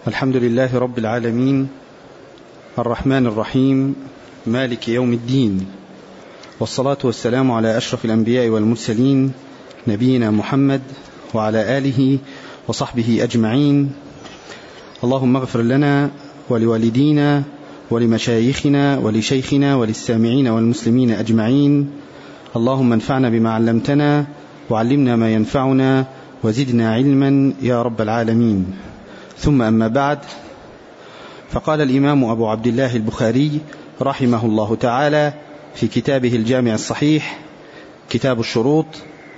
الحمد لله رب العالمين، الرحمن الرحيم، مالك يوم الدين، والصلاة والسلام على أشرف الأنبياء والمرسلين، نبينا محمد وعلى آله وصحبه أجمعين. اللهم اغفر لنا ولوالدينا ولمشايخنا ولشيخنا وللسامعين والمسلمين أجمعين. اللهم انفعنا بما علمتنا وعلمنا ما ينفعنا وزدنا علما يا رب العالمين. ثم أما بعد، فقال الإمام أبو عبد الله البخاري رحمه الله تعالى في كتابه الجامع الصحيح كتاب الشروط،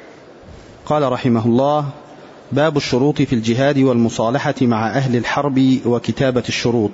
قال رحمه الله: باب الشروط في الجهاد والمصالحة مع أهل الحرب وكتابة الشروط.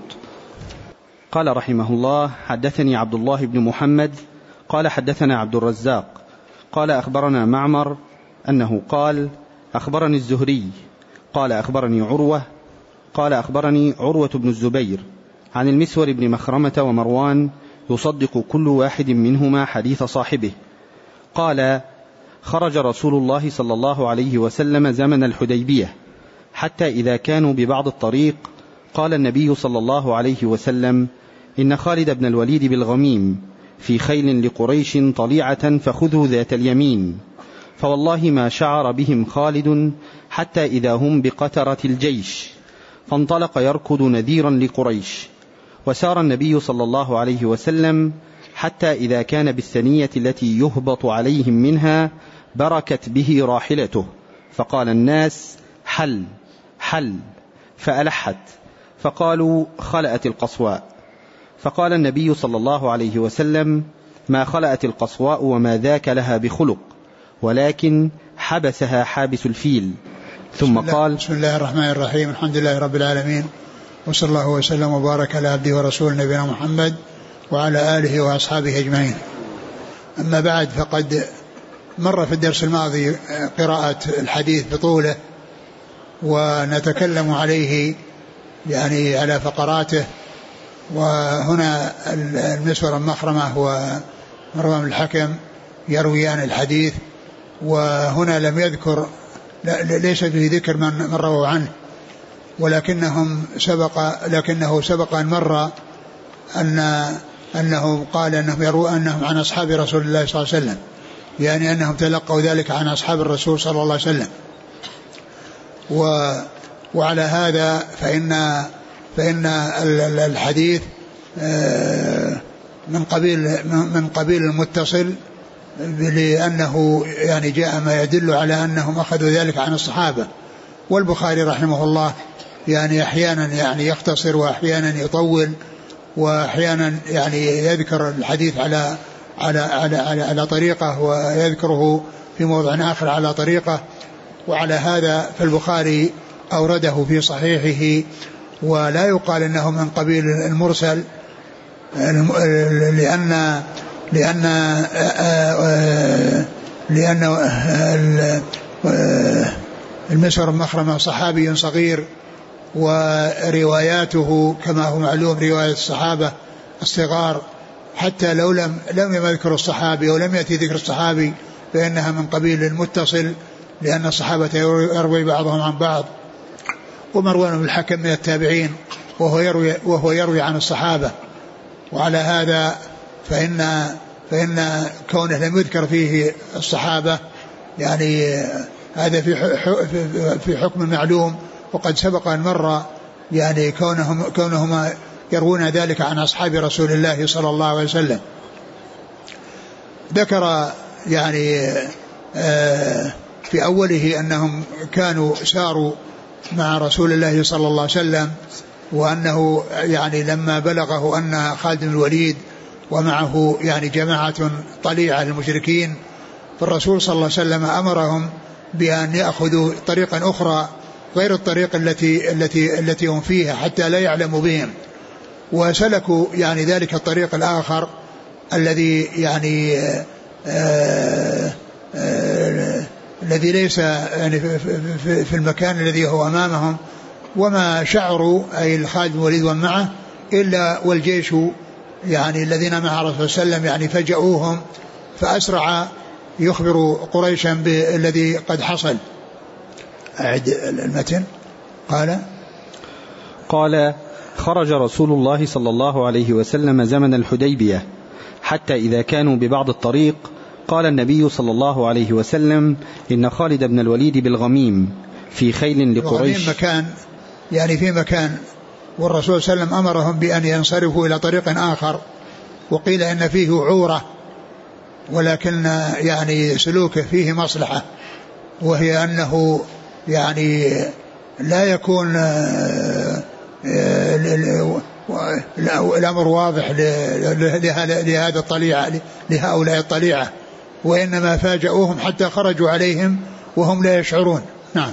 قال رحمه الله: حدثني عبد الله بن محمد قال حدثنا عبد الرزاق قال أخبرنا معمر أنه قال: أخبرني الزهري قال أخبرني عروة قال أخبرني عروة بن الزبير عن المسور بن مخرمة ومروان يصدق كل واحد منهما حديث صاحبه قال: خرج رسول الله صلى الله عليه وسلم زمن الحديبية، حتى إذا كانوا ببعض الطريق قال النبي صلى الله عليه وسلم: إن خالد بن الوليد بالغميم في خيل لقريش طليعة فخذوا ذات اليمين. فوالله ما شعر بهم خالد حتى إذا هم بقترة الجيش، فانطلق يركض نذيرا لقريش. وسار النبي صلى الله عليه وسلم حتى إذا كان بالثنية التي يهبط عليهم منها بركت به راحلته، فقال الناس: حل حل، فألحت، فقالوا: خلأت القصواء. فقال النبي صلى الله عليه وسلم: ما خلأت القصواء وما ذاك لها بخلق، ولكن حبسها حابس الفيل. ثم قال: بسم الله الرحمن الرحيم، الحمد لله رب العالمين، وصلى الله وسلم وبارك على عبده ورسوله نبينا محمد وعلى آله وأصحابه أجمعين. أما بعد، فقد مر في الدرس الماضي قراءة الحديث بطوله، ونتكلم عليه يعني على فقراته. وهنا المسور المخرمة ومروان الحكم يرويان الحديث، وهنا لم يذكر، ليس به ذكر من رووا عنه، لكنه سبق أن مر أنه قال أنهم يروون أنهم عن أصحاب رسول الله صلى الله عليه وسلم، يعني أنهم تلقوا ذلك عن أصحاب الرسول صلى الله عليه وسلم. وعلى هذا فإن الحديث من قبيل المتصل، لأنه يعني جاء ما يدل على أنهم أخذوا ذلك عن الصحابة. والبخاري رحمه الله يعني أحيانا يعني يختصر، وأحيانا يطول، وأحيانا يعني يذكر الحديث على طريقة، ويذكره في موضع آخر على طريقة. وعلى هذا فالبخاري أورده في صحيحه، ولا يقال أنه من قبيل المرسل، لأن المسور المخرمة صحابي صغير، ورواياته كما هو معلوم رواية الصحابة الصغار، حتى لو لم يذكر الصحابي ولم يأتي ذكر الصحابي فإنها من قبيل المتصل، لأن الصحابة يروي بعضهم عن بعض. ومروان بن الحكم من التابعين وهو يروي عن الصحابة. وعلى هذا فإن كونه لم يذكر فيه الصحابة يعني هذا في حكم معلوم. وقد سبق أن مر يعني كونهما يروون ذلك عن أصحاب رسول الله صلى الله عليه وسلم. ذكر يعني في أوله أنهم كانوا ساروا مع رسول الله صلى الله عليه وسلم، وأنه يعني لما بلغه أن خالد بن الوليد ومعه يعني جماعة طليعة للمشركين، فالرسول صلى الله عليه وسلم أمرهم بأن يأخذوا طريقا أخرى غير الطريق التي هم فيها حتى لا يعلموا بهم، وسلكوا يعني ذلك الطريق الآخر الذي يعني الذي ليس يعني في المكان الذي هو أمامهم. وما شعروا أي خالد بن الوليد ومعه إلا والجيش يعني الذين مع رسول الله صلى الله عليه وسلم يعني فجأوهم، فأسرع يخبر قريشا بالذي قد حصل. أعد المتن. قال: خرج رسول الله صلى الله عليه وسلم زمن الحديبية، حتى إذا كانوا ببعض الطريق قال النبي صلى الله عليه وسلم: إن خالد بن الوليد بالغميم في خيل لقريش. مكان يعني في مكان، والرسول صلى الله عليه وسلم أمرهم بأن ينصرفوا إلى طريق آخر، وقيل إن فيه عورة، ولكن يعني سلوكه فيه مصلحة، وهي أنه يعني لا يكون الأمر واضح لهذا الطليعة، لهؤلاء الطليعة، وإنما فاجأوهم حتى خرجوا عليهم وهم لا يشعرون. نعم.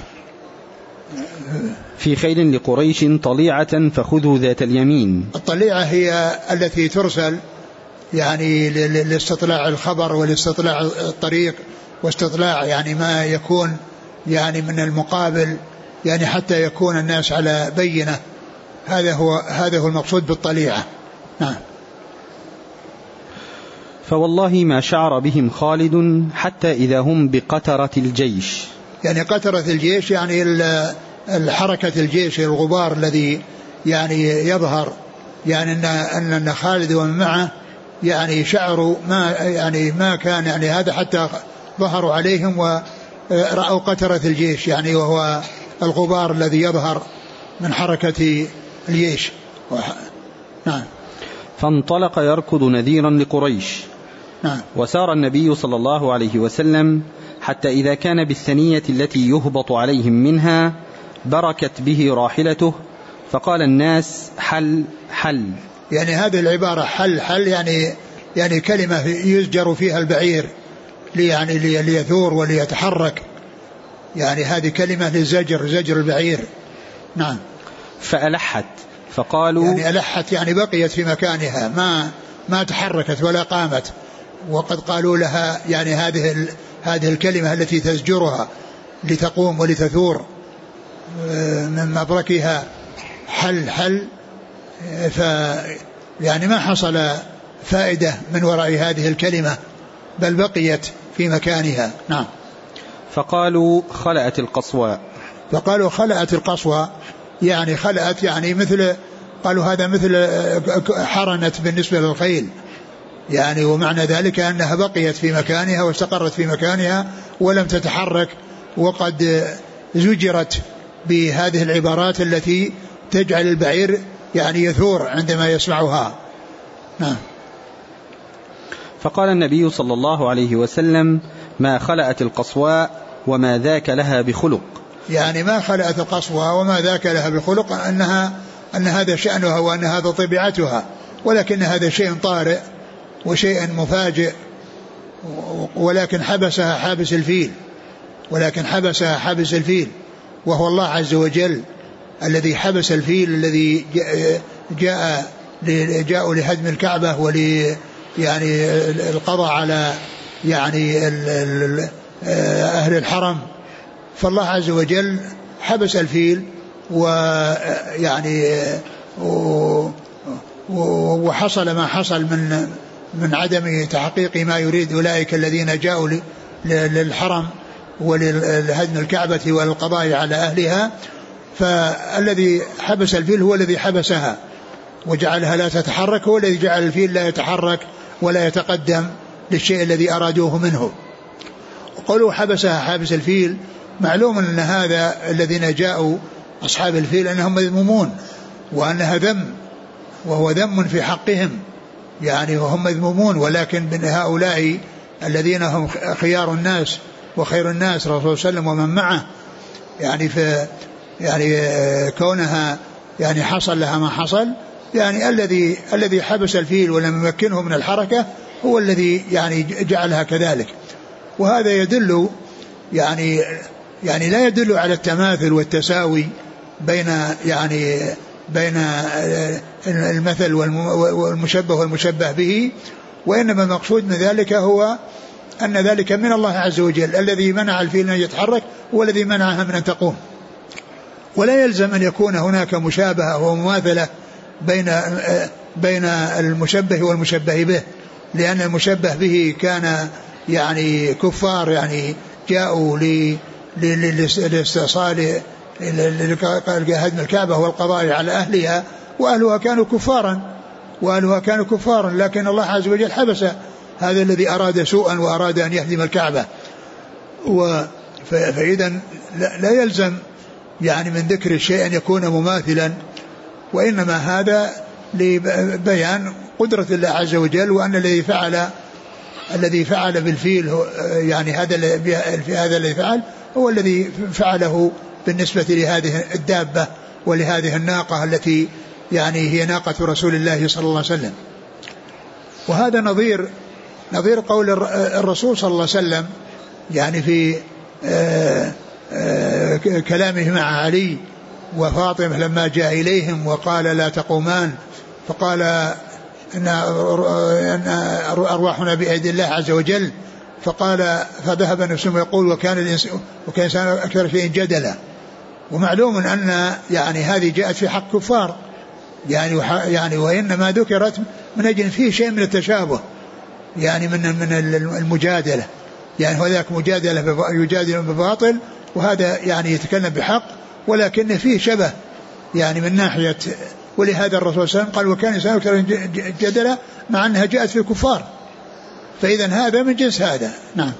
في خيل لقريش طليعة فخذوا ذات اليمين. الطليعة هي التي ترسل يعني لاستطلاع الخبر والاستطلاع الطريق واستطلاع يعني ما يكون يعني من المقابل، يعني حتى يكون الناس على بينة. هذا هو المقصود بالطليعة. نعم. فوالله ما شعر بهم خالد حتى إذا هم بقترة الجيش. يعني قترة الجيش يعني الحركة الجيش، الغبار الذي يعني يظهر، يعني أن خالد ومن معه يعني شعروا ما كان يعني هذا حتى ظهروا عليهم ورأوا قترة الجيش، يعني وهو الغبار الذي يظهر من حركة الجيش. نعم. فانطلق يركض نذيرا لقريش. نعم. وسار النبي صلى الله عليه وسلم حتى إذا كان بالثنية التي يهبط عليهم منها بركت به راحلته، فقال الناس: حل حل. يعني هذه العبارة حل حل يعني كلمة يزجر فيها البعير يعني ليثور وليتحرك، يعني هذه كلمة للزجر، زجر البعير. نعم. فألحت، فقالوا يعني ألحت يعني بقيت في مكانها، ما تحركت ولا قامت، وقد قالوا لها يعني هذه الكلمة التي تزجرها لتقوم ولتثور من مبركها حل حل. يعني ما حصل فائدة من وراء هذه الكلمة، بل بقيت في مكانها. نعم. فقالوا خلأت القصوى. فقالوا خلأت القصوى، يعني خلأت يعني مثل، قالوا هذا مثل حرنت بالنسبة للخيل، يعني ومعنى ذلك أنها بقيت في مكانها واستقرت في مكانها ولم تتحرك، وقد زجرت بهذه العبارات التي تجعل البعير يعني يثور عندما يسمعها. نعم. فقال النبي صلى الله عليه وسلم: ما خلأت القصواء وما ذاك لها بخلق. يعني ما خلأت القصوى وما ذاك لها بخلق، أن هذا شأنها وأن هذا طبيعتها، ولكن هذا شيء طارئ وشيء مفاجئ، ولكن حبسها حابس الفيل، وهو الله عز وجل الذي حبس الفيل الذي جاءوا لهدم الكعبة يعني القضاء على يعني أهل الحرم. فالله عز وجل حبس الفيل ويعني وحصل ما حصل من عدم تحقيق ما يريد أولئك الذين جاءوا للحرم ولهدم الكعبة والقضاء على أهلها. فالذي حبس الفيل هو الذي حبسها وجعلها لا تتحرك، هو الذي جعل الفيل لا يتحرك ولا يتقدم للشيء الذي أرادوه منه. وقالوا حبسها حابس الفيل، معلوم أن هذا الذين جاءوا أصحاب الفيل أنهم مذمومون، وأنها ذم، وهو ذم في حقهم يعني، وهم مذمومون، ولكن من هؤلاء الذين هم خيار الناس وخير الناس رسول صلى الله عليه وسلم ومن معه، يعني كونها يعني حصل لها ما حصل، يعني الذي حبس الفيل ولم يمكنه من الحركة هو الذي يعني جعلها كذلك. وهذا يدل يعني لا يدل على التماثل والتساوي بين المثل والمشبه والمشبه به، وإنما المقصود من ذلك هو أن ذلك من الله عز وجل الذي منع الفيل أن يتحرك والذي منعها من أن تقوم. ولا يلزم أن يكون هناك مشابهة ومماثلة بين المشبه والمشبه به، لأن المشبه به كان يعني كفار يعني جاءوا للاستئصال هدم الكعبة والقضاء على أهلها، وأهلها كانوا كفارا، لكن الله عز وجل حبس هذا الذي أراد سوءا وأراد أن يهدم الكعبة. فإذا لا يلزم يعني من ذكر الشيء أن يكون مماثلا، وإنما هذا لبيان قدرة الله عز وجل، وأن الذي فعل بالفيل يعني هذا الذي فعل هو الذي فعله بالنسبة لهذه الدابة ولهذه الناقة التي يعني هي ناقة رسول الله صلى الله عليه وسلم. وهذا نظير قول الرسول صلى الله عليه وسلم يعني في كلامه مع علي وفاطمة لما جاء إليهم وقال لا تقومان، فقال إن أرواحنا بأيدي الله عز وجل، فذهب نفسه يقول وكان الإنسان أكثر شيء جدلا. ومعلوم أن يعني هذه جاءت في حق كفار يعني وإنما ذكرت من أجل فيه شيء من التشابه يعني من المجادلة، يعني هذاك مجادلة يجادل بباطل، وهذا يعني يتكلم بحق، ولكن فيه شبه يعني من ناحية. ولهذا الرسول صلى الله عليه وسلم قال وكان الإنسان أكثر جدلا، مع أنها جاءت في الكفار، فإذا هذا من جنس هذا. نعم.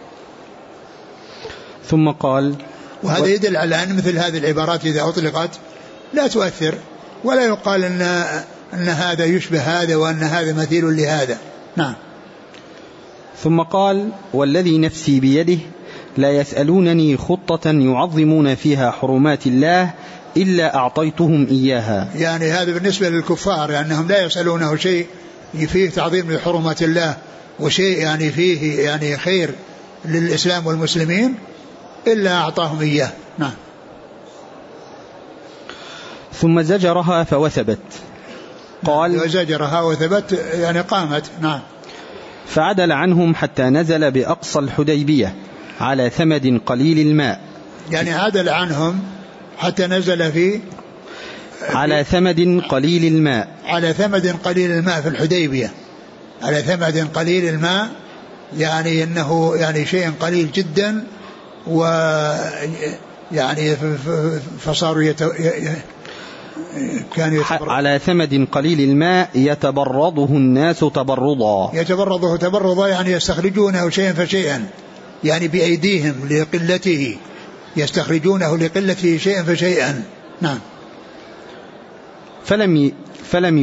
ثم قال وهذا يدل على أن مثل هذه العبارات إذا أطلقت لا تؤثر، ولا يقال أن هذا يشبه هذا وأن هذا مثيل لهذا. نعم. ثم قال والذي نفسي بيده لا يسألونني خطة يعظمون فيها حرمات الله إلا أعطيتهم إياها. يعني هذا بالنسبة للكفار، لأنهم لا يسألونه شيء فيه تعظيم لحرمات الله وشيء يعني فيه يعني خير للإسلام والمسلمين إلا أعطاهم إياه. نعم. ثم زجرها فوثبت. قال زجرها وثبت يعني قامت. نعم. فعدل عنهم حتى نزل بأقصى الحديبية على ثمد قليل الماء، يعني عدل عنهم حتى نزل على ثمد قليل الماء، على ثمد قليل الماء في الحديبية، على ثمد قليل الماء، يعني إنه يعني شيء قليل جدا، ويعني فصاروا على ثمد قليل الماء يتبرضه الناس تبرضا، يتبرضه تبرضا يعني يستخرجونه شيئا فشيئا، يعني بأيديهم لقلته، يستخرجونه لقلته شيئا فشيئا. نعم. فلم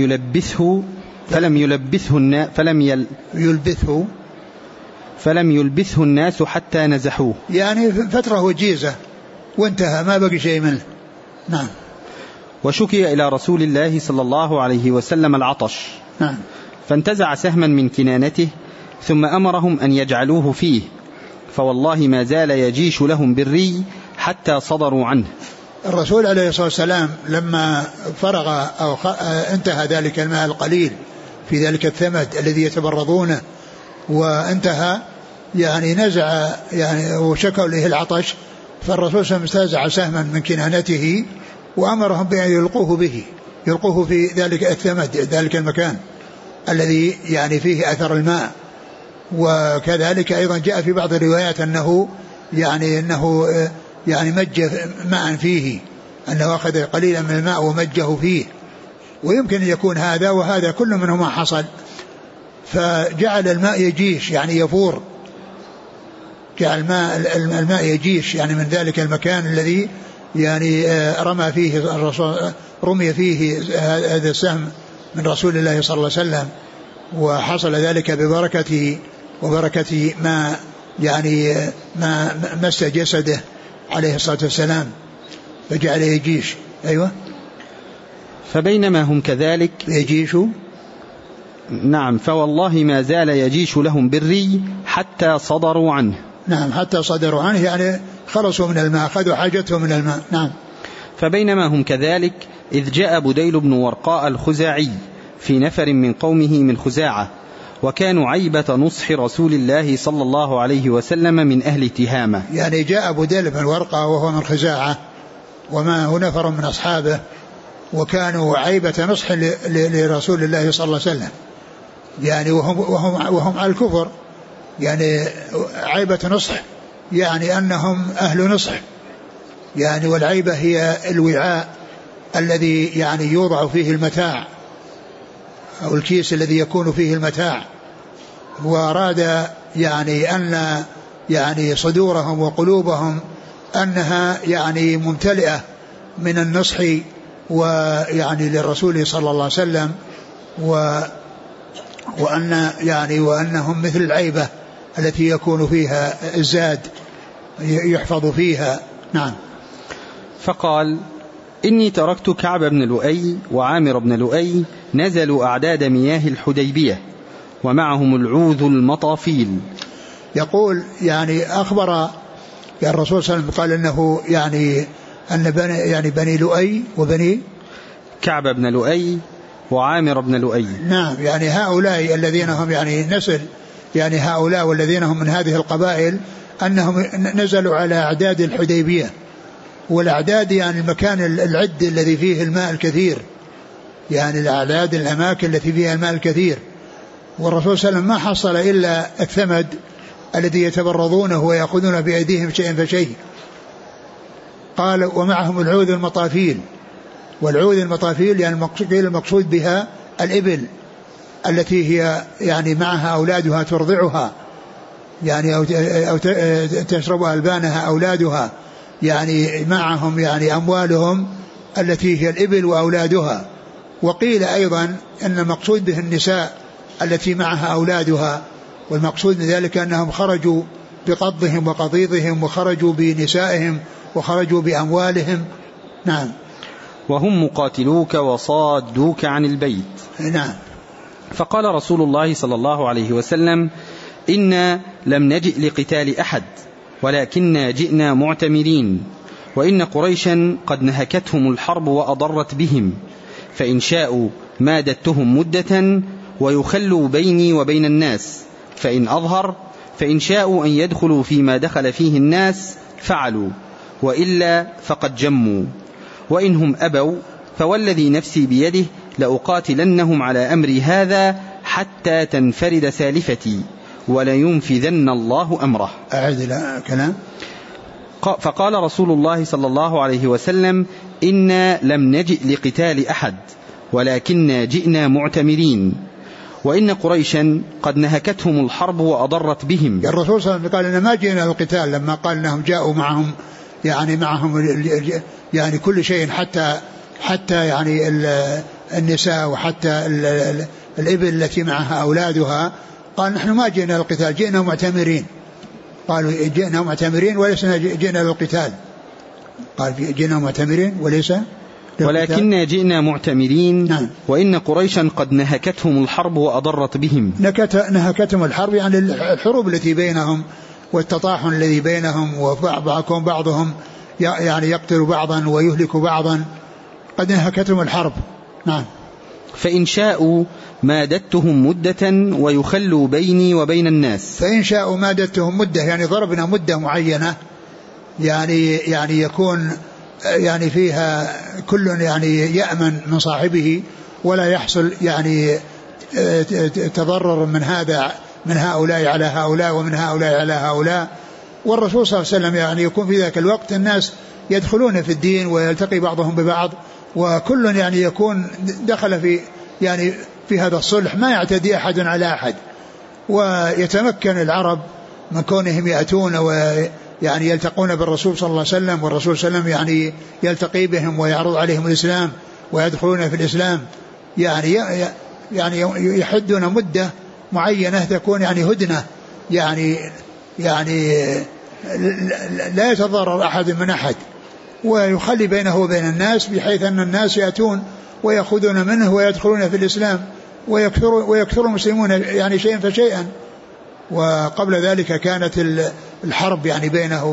يلبثه الناس حتى نزحوه، يعني فترة وجيزة وانتهى ما بقي شيء منه. نعم. وشكي إلى رسول الله صلى الله عليه وسلم العطش. نعم. فانتزع سهما من كنانته ثم أمرهم أن يجعلوه فيه، فوالله ما زال يجيش لهم بالري حتى صدروا عنه. الرسول عليه الصلاة والسلام لما فرغ أو انتهى ذلك الماء القليل في ذلك الثمد الذي يتبرضونه وانتهى، يعني نزع يعني وشكوا له العطش، فالرسول صلى الله عليه وسلم استنزع سهما من كنانته وأمرهم بأن يلقوه في ذلك الثمد، ذلك المكان الذي يعني فيه أثر الماء. وكذلك أيضا جاء في بعض الروايات أنه مج ماء فيه، أنه أخذ قليلا من الماء ومجه فيه، ويمكن أن يكون هذا وهذا كل منهما حصل. فجعل الماء يجيش يعني يفور، جعل الماء يجيش يعني من ذلك المكان الذي يعني رمي فيه هذا السهم من رسول الله صلى الله عليه وسلم، وحصل ذلك ببركته وبركة ما يعني ما مس جسده عليه الصلاة والسلام، فجعل يجيش. أيوة. فبينما هم كذلك يجيش، نعم، فوالله ما زال يجيش لهم بالري حتى صدروا عنه. نعم، حتى صدروا عنه يعني خلصوا من الماء، أخذوا حاجتهم من الماء. نعم. فبينما هم كذلك إذ جاء بديل بن ورقاء الخزاعي في نفر من قومه من خزاعة، وكانوا عيبة نصح رسول الله صلى الله عليه وسلم من أهل تهامة. يعني جاء بديل بن ورقاء وهو من خزاعة وما هو نفر من أصحابه، وكانوا عيبة نصح لرسول الله صلى الله عليه وسلم، يعني وهم على الكفر، يعني عيبة نصح يعني أنهم أهل نصح، يعني والعيبة هي الوعاء الذي يعني يوضع فيه المتاع أو الكيس الذي يكون فيه المتاع. وأراد يعني أن يعني صدورهم وقلوبهم أنها يعني ممتلئة من النصح ويعني للرسول صلى الله عليه وسلم، وأن يعني وأنهم مثل العيبة التي يكون فيها الزاد يحفظ فيها. نعم. فقال: إني تركت كعب بن لؤي وعامر بن لؤي نزلوا أعداد مياه الحديبية ومعهم العوذ المطافيل. يقول يعني أخبر يعني الرسول صلى الله عليه وسلم قال إنه يعني أن بني لؤي وبني كعب بن لؤي وعامر بن لؤي. نعم، يعني هؤلاء الذين هم يعني نسل يعني هؤلاء والذين هم من هذه القبائل أنهم نزلوا على أعداد الحديبية. والأعداد يعني المكان العد الذي فيه الماء الكثير، يعني الأعداد الأماكن التي فيها الماء الكثير. والرسول صلى الله عليه وسلم ما حصل إلا الثمد الذي يتبرضونه ويأخذون بأيديهم شيئا فشيء. قال: ومعهم العوذ المطافيل. والعوذ المطافيل يعني المقصود بها الإبل التي هي يعني معها أولادها ترضعها، يعني أو تشرب ألبانها أولادها، يعني معهم يعني أموالهم التي هي الإبل وأولادها. وقيل أيضا أن المقصود به النساء التي معها أولادها، والمقصود من ذلك أنهم خرجوا بقضهم وقضيضهم وخرجوا بنسائهم وخرجوا بأموالهم. نعم. وهم مقاتلوك وصادوك عن البيت. نعم. فقال رسول الله صلى الله عليه وسلم: إنا لم نجئ لقتال أحد ولكننا جئنا معتمرين، وإن قريشا قد نهكتهم الحرب وأضرت بهم، فإن شاءوا مادتهم مدة ويخلوا بيني وبين الناس، فإن أظهر فإن شاءوا أن يدخلوا فيما دخل فيه الناس فعلوا، وإلا فقد جموا، وإنهم أبوا فوالذي نفسي بيده لأقاتلنهم على أمري هذا حتى تنفرد سالفتي ولينفذن الله أمره. أعد كلام. فقال رسول الله صلى الله عليه وسلم: إنا لم نجئ لقتال أحد ولكننا جئنا معتمرين، وإن قريشا قد نهكتهم الحرب وأضرت بهم. الرسول صلى الله عليه وسلم قال: إن ما جئنا للقتال، لما قال أنهم جاءوا معهم يعني كل شيء حتى يعني النساء وحتى الإبل التي معها أولادها، قال: نحن ما جئنا للقتال، جئنا معتمرين. قالوا: جئنا معتمرين وليس جئنا للقتال. قال: جئنا معتمرين ولكن جئنا معتمرين. نعم. وإن قريشا قد نهكتهم الحرب وأضرت بهم. نهكتهم الحرب يعني الحروب التي بينهم والتطاحن الذي بينهم، وبعضهم بعضهم يعني يقتل بعضا ويهلك بعضا، قد نهكتهم الحرب. نعم. فإن شاءوا مادتهم مدة ويخلوا بيني وبين الناس. فإن شاءوا مادتهم مدة يعني ضربنا مدة معينة، يعني يكون يعني فيها كل يعني يأمن من صاحبه ولا يحصل يعني تضرر من هؤلاء على هؤلاء ومن هؤلاء على هؤلاء. والرسول صلى الله عليه وسلم يعني يكون في ذاك الوقت الناس يدخلون في الدين ويلتقي بعضهم ببعض، وكل يعني يكون دخل في هذا الصلح، ما يعتدي أحد على أحد، ويتمكن العرب من كونهم يأتون ويعني يلتقون بالرسول صلى الله عليه وسلم، والرسول صلى الله عليه وسلم يعني يلتقي بهم ويعرض عليهم الإسلام ويدخلون في الإسلام، يعني يحدون مدة معينة تكون يعني هدنة، يعني لا يتضرر أحد من أحد، ويخلي بينه وبين الناس بحيث أن الناس يأتون ويأخذون منه ويدخلون في الإسلام ويكثر المسلمون يعني شيئا فشيئا. وقبل ذلك كانت الحرب يعني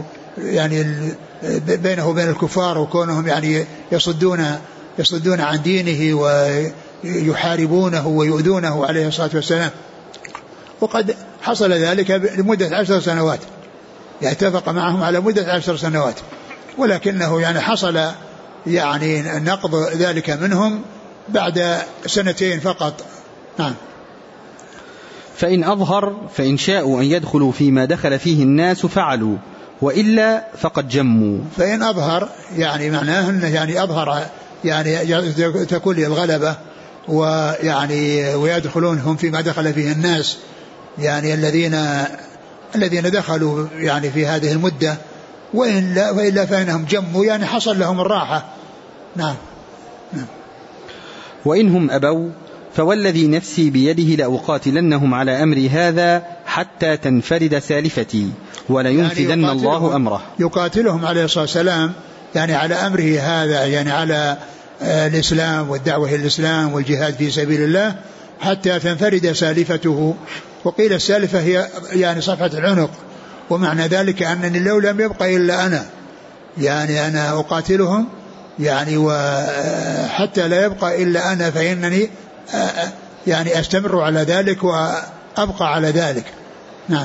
بينه وبين الكفار، وكونهم يعني يصدون عن دينه ويحاربونه ويؤذونه عليه الصلاة والسلام. وقد حصل ذلك لمدة 10 سنوات، اتفق معهم على مدة 10 سنوات، ولكنه يعني حصل يعني نقض ذلك منهم بعد 2 فقط. نعم. فإن أظهر فإن شاءوا أن يدخلوا فيما دخل فيه الناس فعلوا، وإلا فقد جموا. فإن أظهر يعني معناه أنه يعني أظهر يعني تكون الغلبة ويعني ويدخلون هم فيما دخل فيه الناس يعني الذين دخلوا يعني في هذه المدة، وإلا فإنهم جموا يعني حصل لهم الراحة. نعم. وإنهم أبوا فوالذي نفسي بيده لأقاتلنهم على أمر هذا حتى تنفرد سالفتي ولينفذن يعني الله أمره. يقاتلهم عليه الصلاة والسلام يعني على أمره هذا، يعني على الإسلام والدعوة إلى الإسلام والجهاد في سبيل الله حتى تنفرد سالفته. وقيل السالفة هي يعني صفحة العنق، ومعنى ذلك أنني لو لم يبقى إلا أنا يعني أنا أقاتلهم يعني وحتى لا يبقى إلا أنا فإنني يعني أستمر على ذلك وأبقى على ذلك. نعم.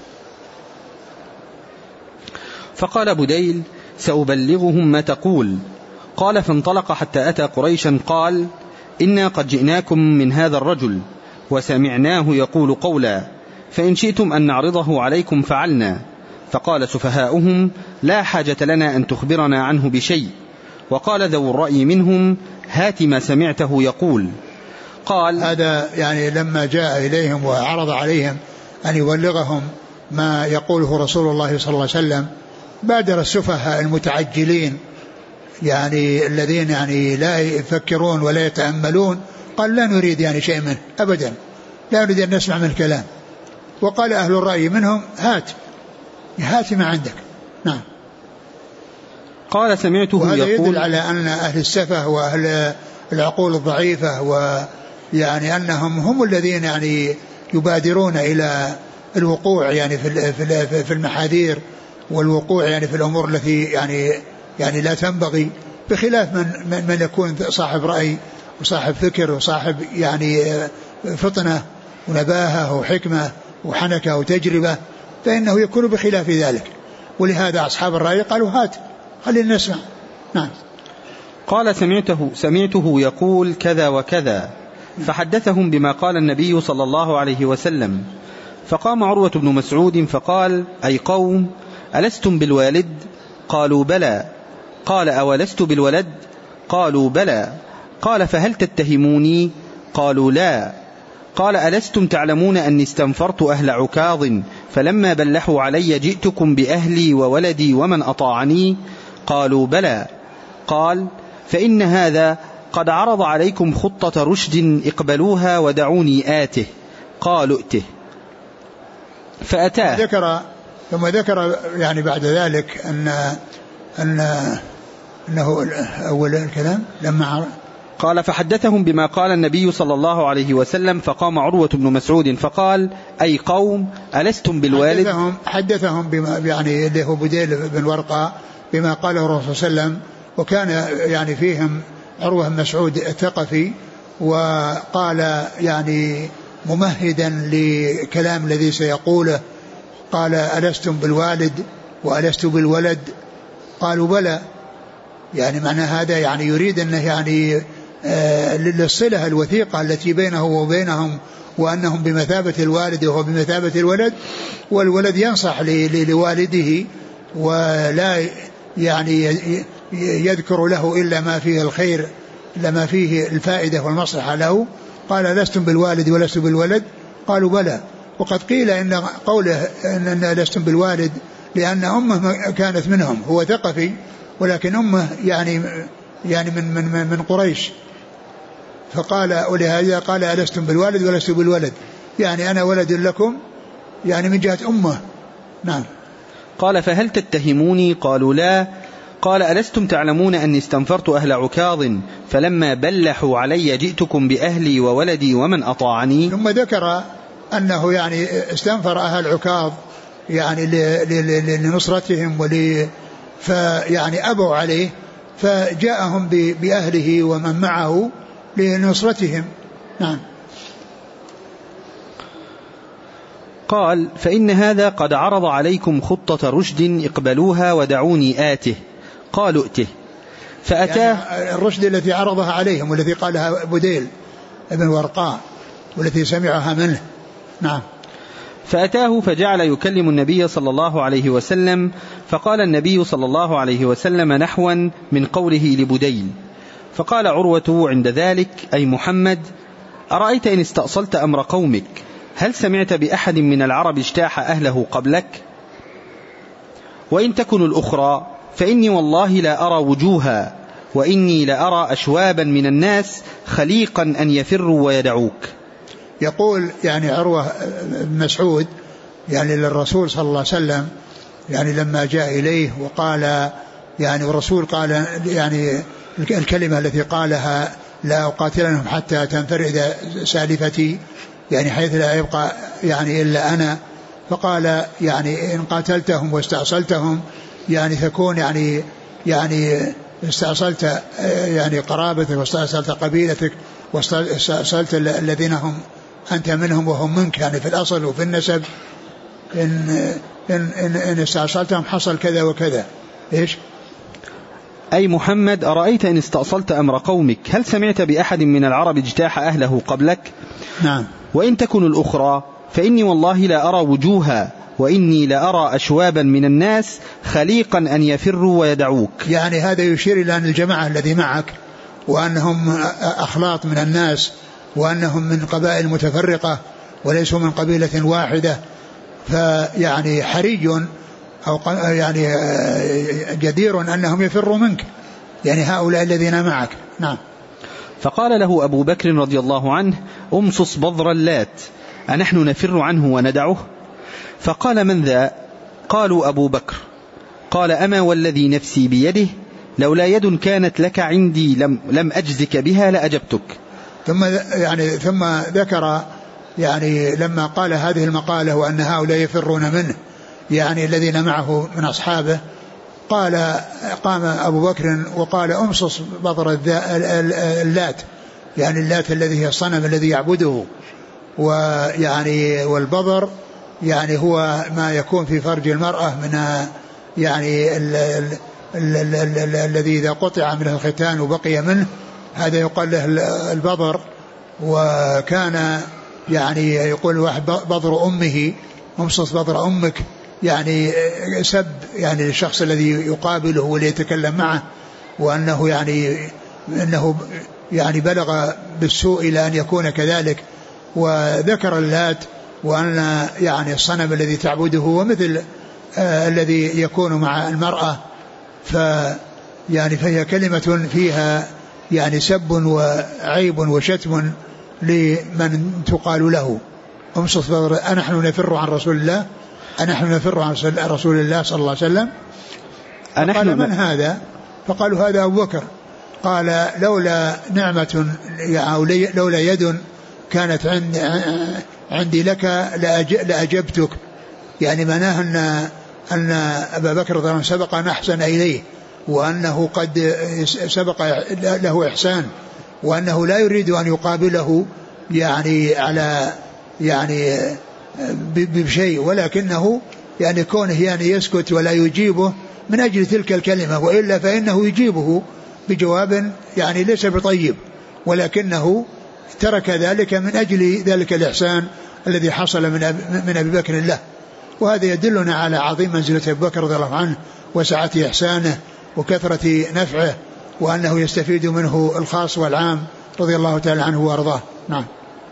فقال بديل سأبلغهم ما تقول. قال فانطلق حتى أتى قريشا قال إنا قد جئناكم من هذا الرجل وسمعناه يقول قولا فإن شئتم أن نعرضه عليكم فعلنا. فقال سفهاؤهم لا حاجة لنا أن تخبرنا عنه بشيء. وقال ذو الرأي منهم هات ما سمعته يقول. قال هذا يعني لما جاء إليهم وعرض عليهم أن يبلغهم ما يقوله رسول الله صلى الله عليه وسلم بادر السفهاء المتعجلين يعني الذين يعني لا يفكرون ولا يتأملون قال لا نريد يعني شيء منه أبدا، لا نريد أن نسمع من الكلام. وقال أهل الرأي منهم هات ما عندك. نعم. قال سمعته وهذا يقول يدل على أن أهل السفه وأهل العقول الضعيفة ويعني أنهم هم الذين يعني يبادرون إلى الوقوع يعني في المحاذير والوقوع يعني في الأمور التي يعني لا تنبغي، بخلاف من يكون صاحب رأي وصاحب فكر وصاحب يعني فطنة ونباهة وحكمة وحنكة وتجربة فإنه يكون بخلاف ذلك. ولهذا أصحاب الرأي قالوا هات خلينا نسمع. نعم. قال سمعته يقول كذا وكذا فحدثهم بما قال النبي صلى الله عليه وسلم. فقام عروة بن مسعود فقال أي قوم ألستم بالوالد؟ قالوا بلى. قال أولست بالولد؟ قالوا بلى. قال فهل تتهموني؟ قالوا لا. قال ألستم تعلمون أني استنفرت أهل عكاظ فلما بلحوا علي جئتكم بأهلي وولدي ومن أطاعني؟ قالوا بلى. قال فإن هذا قد عرض عليكم خطة رشد اقبلوها ودعوني آته. قالوا ائته. فأتاه. ثم ذكر يعني بعد ذلك أنه أول الكلام لما قال فحدثهم بما قال النبي صلى الله عليه وسلم. فقام عروة بن مسعود فقال أي قوم ألستم بالوالد؟ حدثهم بما يعني اللي هو بديل بن ورقة بما قاله الرسول صلى الله عليه وسلم، وكان يعني فيهم عروة بن مسعود الثقفي، وقال يعني ممهدا لكلام الذي سيقوله قال ألستم بالوالد وألست بالولد؟ قالوا بلى. يعني معنى هذا يعني يريد أنه يعني للصلة الوثيقة التي بينه وبينهم وأنهم بمثابة الوالد وهو بمثابة الولد، والولد ينصح لوالده ولا يعني يذكر له إلا ما فيه الخير إلا ما فيه الفائدة والمصلحة له. قال لستم بالوالد ولست بالولد؟ قالوا بلى. وقد قيل إن قوله أن لستم بالوالد لأن أمه كانت منهم، هو ثقفي ولكن أمه يعني من قريش، فقال ولهذا قال ألستم بالوالد ولست بالولد، يعني أنا ولد لكم يعني من جهة أمه. نعم. قال فهل تتهموني؟ قالوا لا. قال ألستم تعلمون أني استنفرت أهل عكاظ فلما بلحوا علي جئتكم بأهلي وولدي ومن أطاعني؟ ثم ذكر أنه يعني استنفر أهل عكاظ يعني لنصرتهم فيعني أبوا عليه فجاءهم بأهله ومن معه لنصرتهم. نعم. قال فإن هذا قد عرض عليكم خطة رشد اقبلوها ودعوني آته. قالوا ائته. فأتاه. يعني الرشد التي عرضها عليهم والتي قالها بديل ابن ورقاء والتي سمعها منه. نعم. فأتاه فجعل يكلم النبي صلى الله عليه وسلم، فقال النبي صلى الله عليه وسلم نحوا من قوله لبديل. فقال عروة عند ذلك: أي محمد، أرأيت إن استأصلت أمر قومك هل سمعت بأحد من العرب اجتاح أهله قبلك؟ وإن تكن الأخرى فإني والله لا أرى وجوها، وإني لأرى أشوابا من الناس خليقا أن يفروا ويدعوك. يقول يعني عروة بن مسعود يعني للرسول صلى الله عليه وسلم، يعني لما جاء إليه وقال يعني الرسول قال يعني الكلمة التي قالها: لا أقاتلنهم حتى تنفرد سالفتي، يعني حيث لا يبقى يعني إلا أنا. فقال يعني إن قاتلتهم واستأصلتهم يعني تكون يعني استأصلت يعني قرابتك، واستأصلت قبيلتك، واستأصلت الذين هم أنت منهم وهم منك، يعني في الأصل وفي النسب. إن استأصلتهم حصل كذا وكذا. إيش؟ أي محمد، أرأيت إن استأصلت أمر قومك هل سمعت بأحد من العرب اجتاح أهله قبلك؟ نعم. وإن تكن الأخرى فإني والله لا أرى وجوها، وإني لأرى أشوابا من الناس خليقا أن يفروا ويدعوك. يعني هذا يشير إلى أن الجماعة الذي معك وأنهم أخلاط من الناس، وأنهم من قبائل متفرقة وليسوا من قبيلة واحدة، فيعني حري أو يعني جدير أنهم يفروا منك، يعني هؤلاء الذين معك. نعم. فقال له أبو بكر رضي الله عنه: أمصص بضر اللات، أنحن نفر عنه وندعه؟ فقال: من ذا؟ قالوا: أبو بكر. قال: أما والذي نفسي بيده لولا يد كانت لك عندي لم أجزك بها لأجبتك. ثم ذكر يعني لما قال هذه المقالة وأن هؤلاء يفرون منه، يعني الذين معه من أصحابه، قام أبو بكر وقال: أمصص بضر اللات، يعني اللات الذي هي الصنم الذي يعبده، ويعني والبضر يعني هو ما يكون في فرج المرأة من يعني الذي إذا قطع من الختان وبقي منه، هذا يقال له البضر. وكان يعني يقول واحد بضر أمه، أمصص بضر أمك، يعني سب يعني الشخص الذي يقابله واللي يتكلم معه، وأنه يعني بلغ بالسوء إلى أن يكون كذلك. وذكر اللات وأن يعني الصنم الذي تعبده ومثل الذي يكون مع المرأة، فهي كلمة فيها يعني سب وعيب وشتم لمن تقال له. أمصص بضر، أنحن نفر عن رسول الله، أنحن نفر عن رسول الله صلى الله عليه وسلم. قال: من هذا؟ فقالوا: هذا أبو بكر. قال: لولا نعمة لولا يد كانت عندي لك لأجبتك، يعني معناه أن أبا بكر رضي الله عنه سبق أن أحسن إليه، وأنه قد سبق له إحسان، وأنه لا يريد أن يقابله يعني على يعني بشيء، ولكنه يعني كونه يعني يسكت ولا يجيبه من أجل تلك الكلمة، وإلا فإنه يجيبه بجواب يعني ليس بطيب، ولكنه ترك ذلك من أجل ذلك الإحسان الذي حصل من أبي بكر له. وهذا يدلنا على عظيم منزلة أبي بكر رضي الله عنه وسعة إحسانه وكثرة نفعه، وأنه يستفيد منه الخاص والعام رضي الله تعالى عنه وأرضاه. نعم.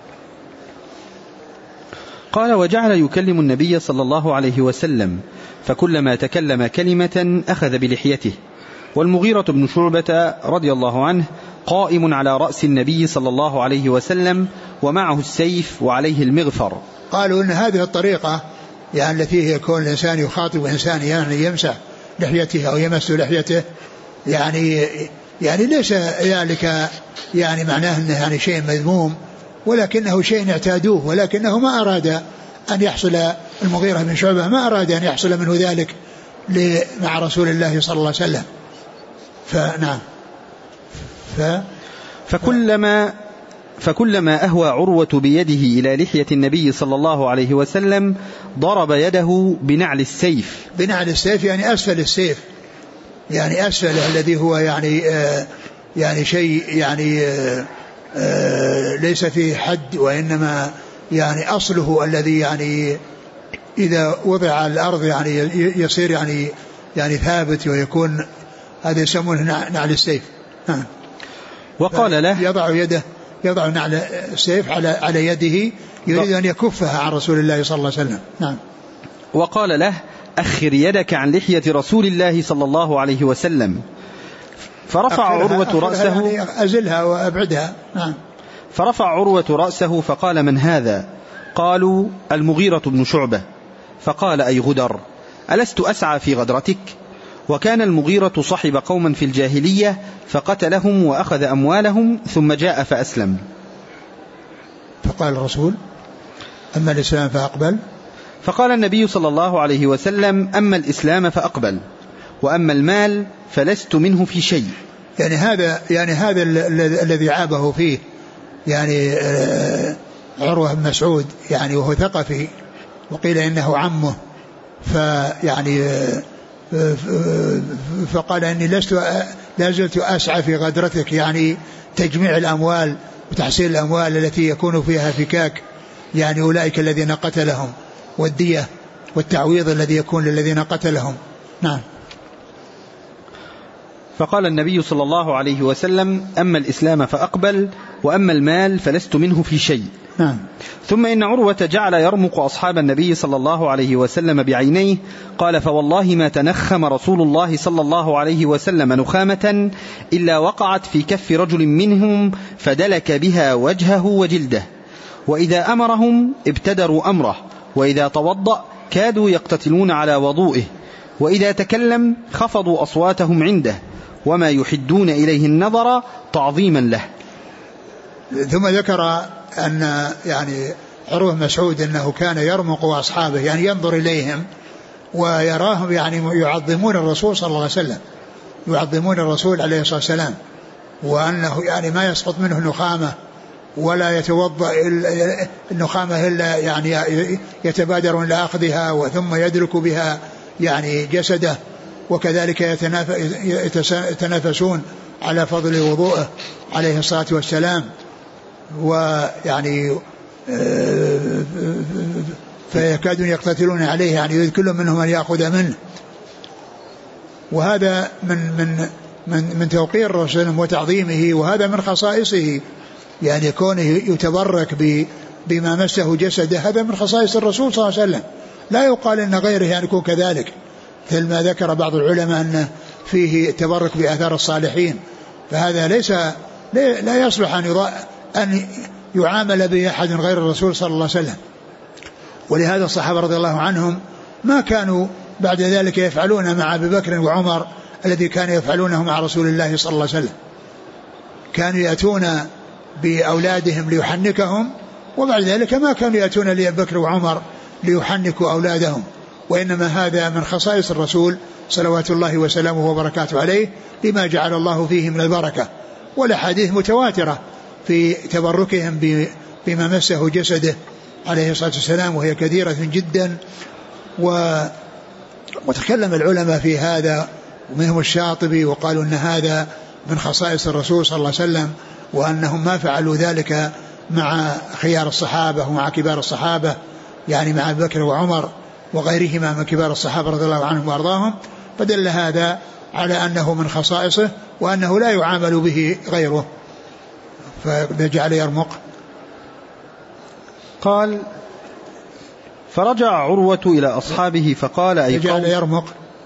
قال: وجعل يكلم النبي صلى الله عليه وسلم، فكلما تكلم كلمة أخذ بلحيته. والمغيرة بن شعبة رضي الله عنه قائم على رأس النبي صلى الله عليه وسلم ومعه السيف وعليه المغفر. قالوا إن هذه الطريقة يعني التي هي كون الإنسان يخاطب إنسان يعني يمسح لحيته أو يمس لحيته، يعني ليس ذلك يعني معناه أنه يعني شيء مذموم، ولكنه شيء اعتادوه، ولكنه ما أراد أن يحصل، المغيرة بن شعبة ما أراد أن يحصل منه ذلك مع رسول الله صلى الله عليه وسلم. فنعم. فكلما أهوى عروة بيده إلى لحية النبي صلى الله عليه وسلم ضرب يده بنعل السيف. بنعل السيف يعني أسفل السيف، يعني أسفل الذي هو يعني شيء يعني ليس فيه حد، وإنما يعني أصله الذي إذا وضع على الأرض يعني يصير يعني ثابت ويكون هذا يسمونه نعل السيف. وقال له يضع نعل السيف على يده يريد أن يكفها عن رسول الله صلى الله عليه وسلم. نعم. وقال له أخر يدك عن لحية رسول الله صلى الله عليه وسلم. فرفع عروة رأسه يعني أزلها وأبعدها. نعم. فرفع عروة رأسه فقال من هذا؟ قالوا المغيرة بن شعبة. فقال أي غدر ألست أسعى في غدرتك؟ وكان المغيرة صحب قوما في الجاهلية فقتلهم وأخذ أموالهم ثم جاء فأسلم. فقال الرسول أما الإسلام فأقبل. فقال النبي صلى الله عليه وسلم أما الإسلام فأقبل وأما المال فلست منه في شيء. يعني هذا الذي عابه فيه يعني عروة بن مسعود يعني وهو ثقفي وقيل إنه عمه فيعني فقال إني لا زلت أسعى في غدرتك يعني تجميع الأموال وتحصيل الأموال التي يكون فيها فكاك يعني أولئك الذين قتلهم والدية والتعويض الذي يكون للذين قتلهم. نعم. فقال النبي صلى الله عليه وسلم أما الإسلام فأقبل وأما المال فلست منه في شيء. نعم. ثم إن عروة جعل يرمق أصحاب النبي صلى الله عليه وسلم بعينيه قال فوالله ما تنخم رسول الله صلى الله عليه وسلم نخامة إلا وقعت في كف رجل منهم فدلك بها وجهه وجلده وإذا أمرهم ابتدروا أمره وإذا توضأ كادوا يقتتلون على وضوئه وإذا تكلم خفضوا أصواتهم عنده وما يحدون إليه النظر تعظيما له. ثم ذكر أن يعني عروة مسعود أنه كان يرمق أصحابه يعني ينظر إليهم ويراهم يعني يعظمون الرسول صلى الله عليه وسلم يعظمون الرسول عليه الصلاة والسلام وأنه يعني ما يسقط منه نخامة ولا يتوضأ النخامة إلا يعني يتبادرون إلى أخذها وثم يدرك بها يعني جسده وكذلك يتنافسون على فضل وضوءه عليه الصلاة والسلام ويعني فيكادون يقتتلون عليه يعني يريد كل منهم أن يأخذ منه. وهذا من توقير الرسول وتعظيمه وهذا من خصائصه يعني كونه يتبرك بما مسه جسده هذا من خصائص الرسول صلى الله عليه وسلم لا يقال أن غيره يعني يكون كذلك مثل ما ذكر بعض العلماء أنه فيه التبرك بآثار الصالحين فهذا لا يصلح أن يعامل به أحد غير الرسول صلى الله عليه وسلم. ولهذا الصحابة رضي الله عنهم ما كانوا بعد ذلك يفعلون مع أبي بكر وعمر الذي كانوا يفعلونه مع رسول الله صلى الله عليه وسلم كانوا يأتون بأولادهم ليحنكهم وبعد ذلك ما كانوا يأتون لأبي بكر وعمر ليحنكوا أولادهم وإنما هذا من خصائص الرسول صلوات الله وسلامه وبركاته عليه لما جعل الله فيه من البركة والأحاديث متواترة في تبركهم بما مسه جسده عليه الصلاة والسلام وهي كثيرة جدا وتكلم العلماء في هذا ومنهم الشاطبي وقالوا أن هذا من خصائص الرسول صلى الله عليه وسلم وأنهم ما فعلوا ذلك مع خيار الصحابة ومع كبار الصحابة يعني مع أبي بكر وعمر وغيرهما من كبار الصحابة رضي الله عنهم وأرضاهم فدل هذا على أنه من خصائصه وأنه لا يعامل به غيره. فجعل يرمق. قال فرجع عروة إلى أصحابه فقال أي جعل يرمق.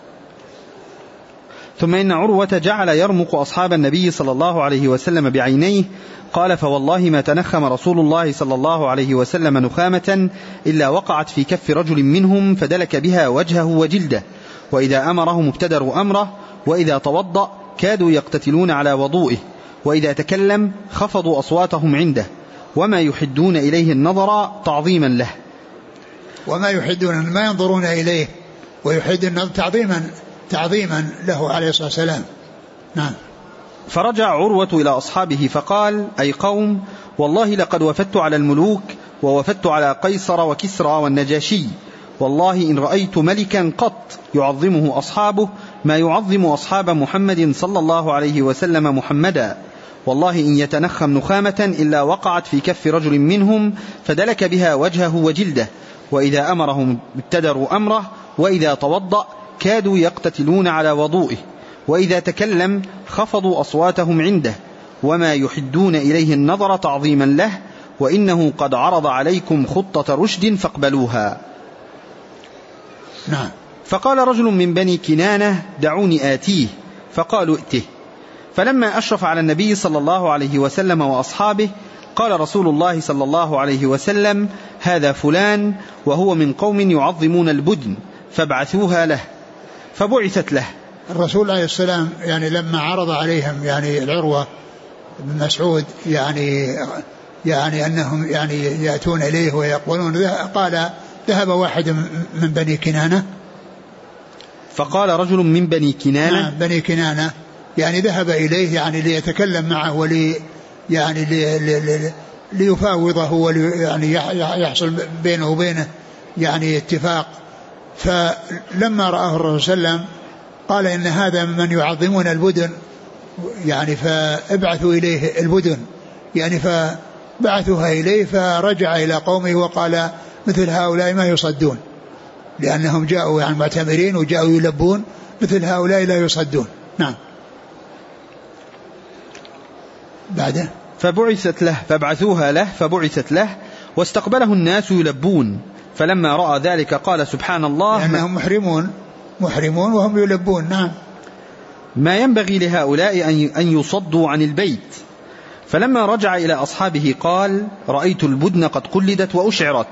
ثم إن عروة جعل يرمق أصحاب النبي صلى الله عليه وسلم بعينيه قال فوالله ما تنخم رسول الله صلى الله عليه وسلم نخامة إلا وقعت في كف رجل منهم فدلك بها وجهه وجلده وإذا أمرهم ابتدروا أمره وإذا توضأ كادوا يقتتلون على وضوئه وإذا تكلم خفضوا أصواتهم عنده وما يحدون إليه النظر تعظيما له. وما يحدون ما ينظرون إليه ويحد النظر تعظيما له عليه الصلاة والسلام. نعم. فرجع عروة إلى أصحابه فقال أي قوم والله لقد وفدت على الملوك ووفدت على قيصر وكسرى والنجاشي والله إن رأيت ملكا قط يعظمه أصحابه ما يعظم أصحاب محمد صلى الله عليه وسلم محمدا والله إن يتنخم نخامة إلا وقعت في كف رجل منهم فدلك بها وجهه وجلده وإذا أمرهم ابتدروا أمره، وإذا توضأ كادوا يقتتلون على وضوئه، وإذا تكلم خفضوا أصواتهم عنده، وما يحدون إليه النظر تعظيما له، وإنه قد عرض عليكم خطة رشد فاقبلوها. نعم. فقال رجل من بني كنانة: دعوني آتيه. فقالوا: ائته. فلما أشرف على النبي صلى الله عليه وسلم وأصحابه قال رسول الله صلى الله عليه وسلم: هذا فلان، وهو من قوم يعظمون البدن، فابعثوها له. فبعثت له. الرسول عليه السلام يعني لما عرض عليهم يعني العروة بن مسعود يعني أنهم يعني يأتون إليه ويقولون، قال: ذهب واحد من بني كنانة. فقال رجل من بني كنانة. بني كنانة يعني ذهب إليه يعني ليتكلم معه يعني ليفاوضه يعني يحصل بينه وبينه يعني اتفاق. فلما رآه الرسول صلى الله عليه وسلم قال: إن هذا من يعظمون البدن، يعني فابعثوا إليه البدن، يعني فبعثوها إليه. فرجع إلى قومه وقال: مثل هؤلاء ما يصدون، لأنهم جاءوا يعني معتمرين وجاءوا يلبون، مثل هؤلاء لا يصدون. نعم. بعده فبعثوها له فبعثت له، واستقبله الناس يلبون. فلما رأى ذلك قال: سبحان الله، لأنهم محرمون وهم يلبون. نعم. ما ينبغي لهؤلاء أن يصدوا عن البيت. فلما رجع إلى أصحابه قال: رأيت البدن قد قلدت وأشعرت،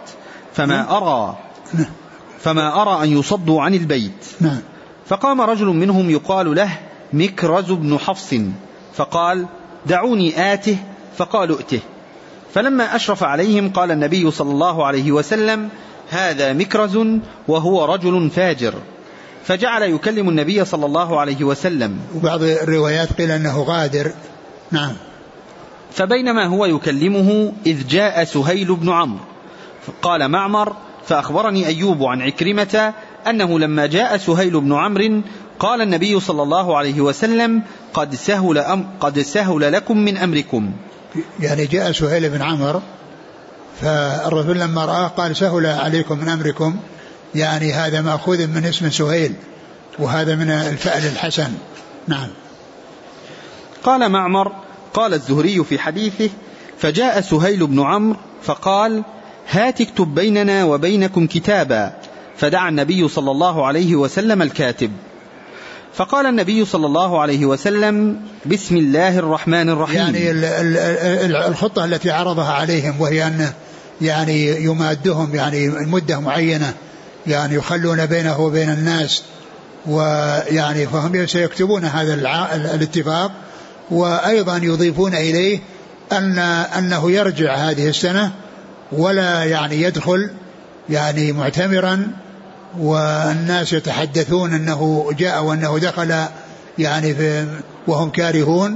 فما أرى أن يصدوا عن البيت. نعم. فقام رجل منهم يقال له مكرز بن حفص فقال: دعوني آته. فقالوا: ائته. فلما أشرف عليهم قال النبي صلى الله عليه وسلم: هذا مكرز، وهو رجل فاجر. فجعل يكلم النبي صلى الله عليه وسلم. وبعض الروايات قيل أنه غادر. نعم. فبينما هو يكلمه إذ جاء سهيل بن عمرو. قال معمر: فأخبرني أيوب عن عكرمة أنه لما جاء سهيل بن عمرو قال النبي صلى الله عليه وسلم: قد سهل لكم من أمركم. يعني جاء سهيل بن عمرو، فالرسول لما رآه قال: سهل عليكم من أمركم، يعني هذا مأخوذ من اسم سهيل، وهذا من الفعل الحسن. نعم. قال معمر: قال الزهري في حديثه: فجاء سهيل بن عمرو فقال: هات اكتب بيننا وبينكم كتابا. فدعا النبي صلى الله عليه وسلم الكاتب. فقال النبي صلى الله عليه وسلم: بسم الله الرحمن الرحيم. يعني الخطة التي عرضها عليهم، وهي أنه يعني يمادهم يعني مدة معينة، يعني يخلون بينه وبين الناس، ويعني فهم سيكتبون هذا الاتفاق، وأيضا يضيفون إليه أنه يرجع هذه السنة ولا يعني يدخل يعني معتمرا، والناس يتحدثون أنه جاء وأنه دخل يعني وهم كارهون.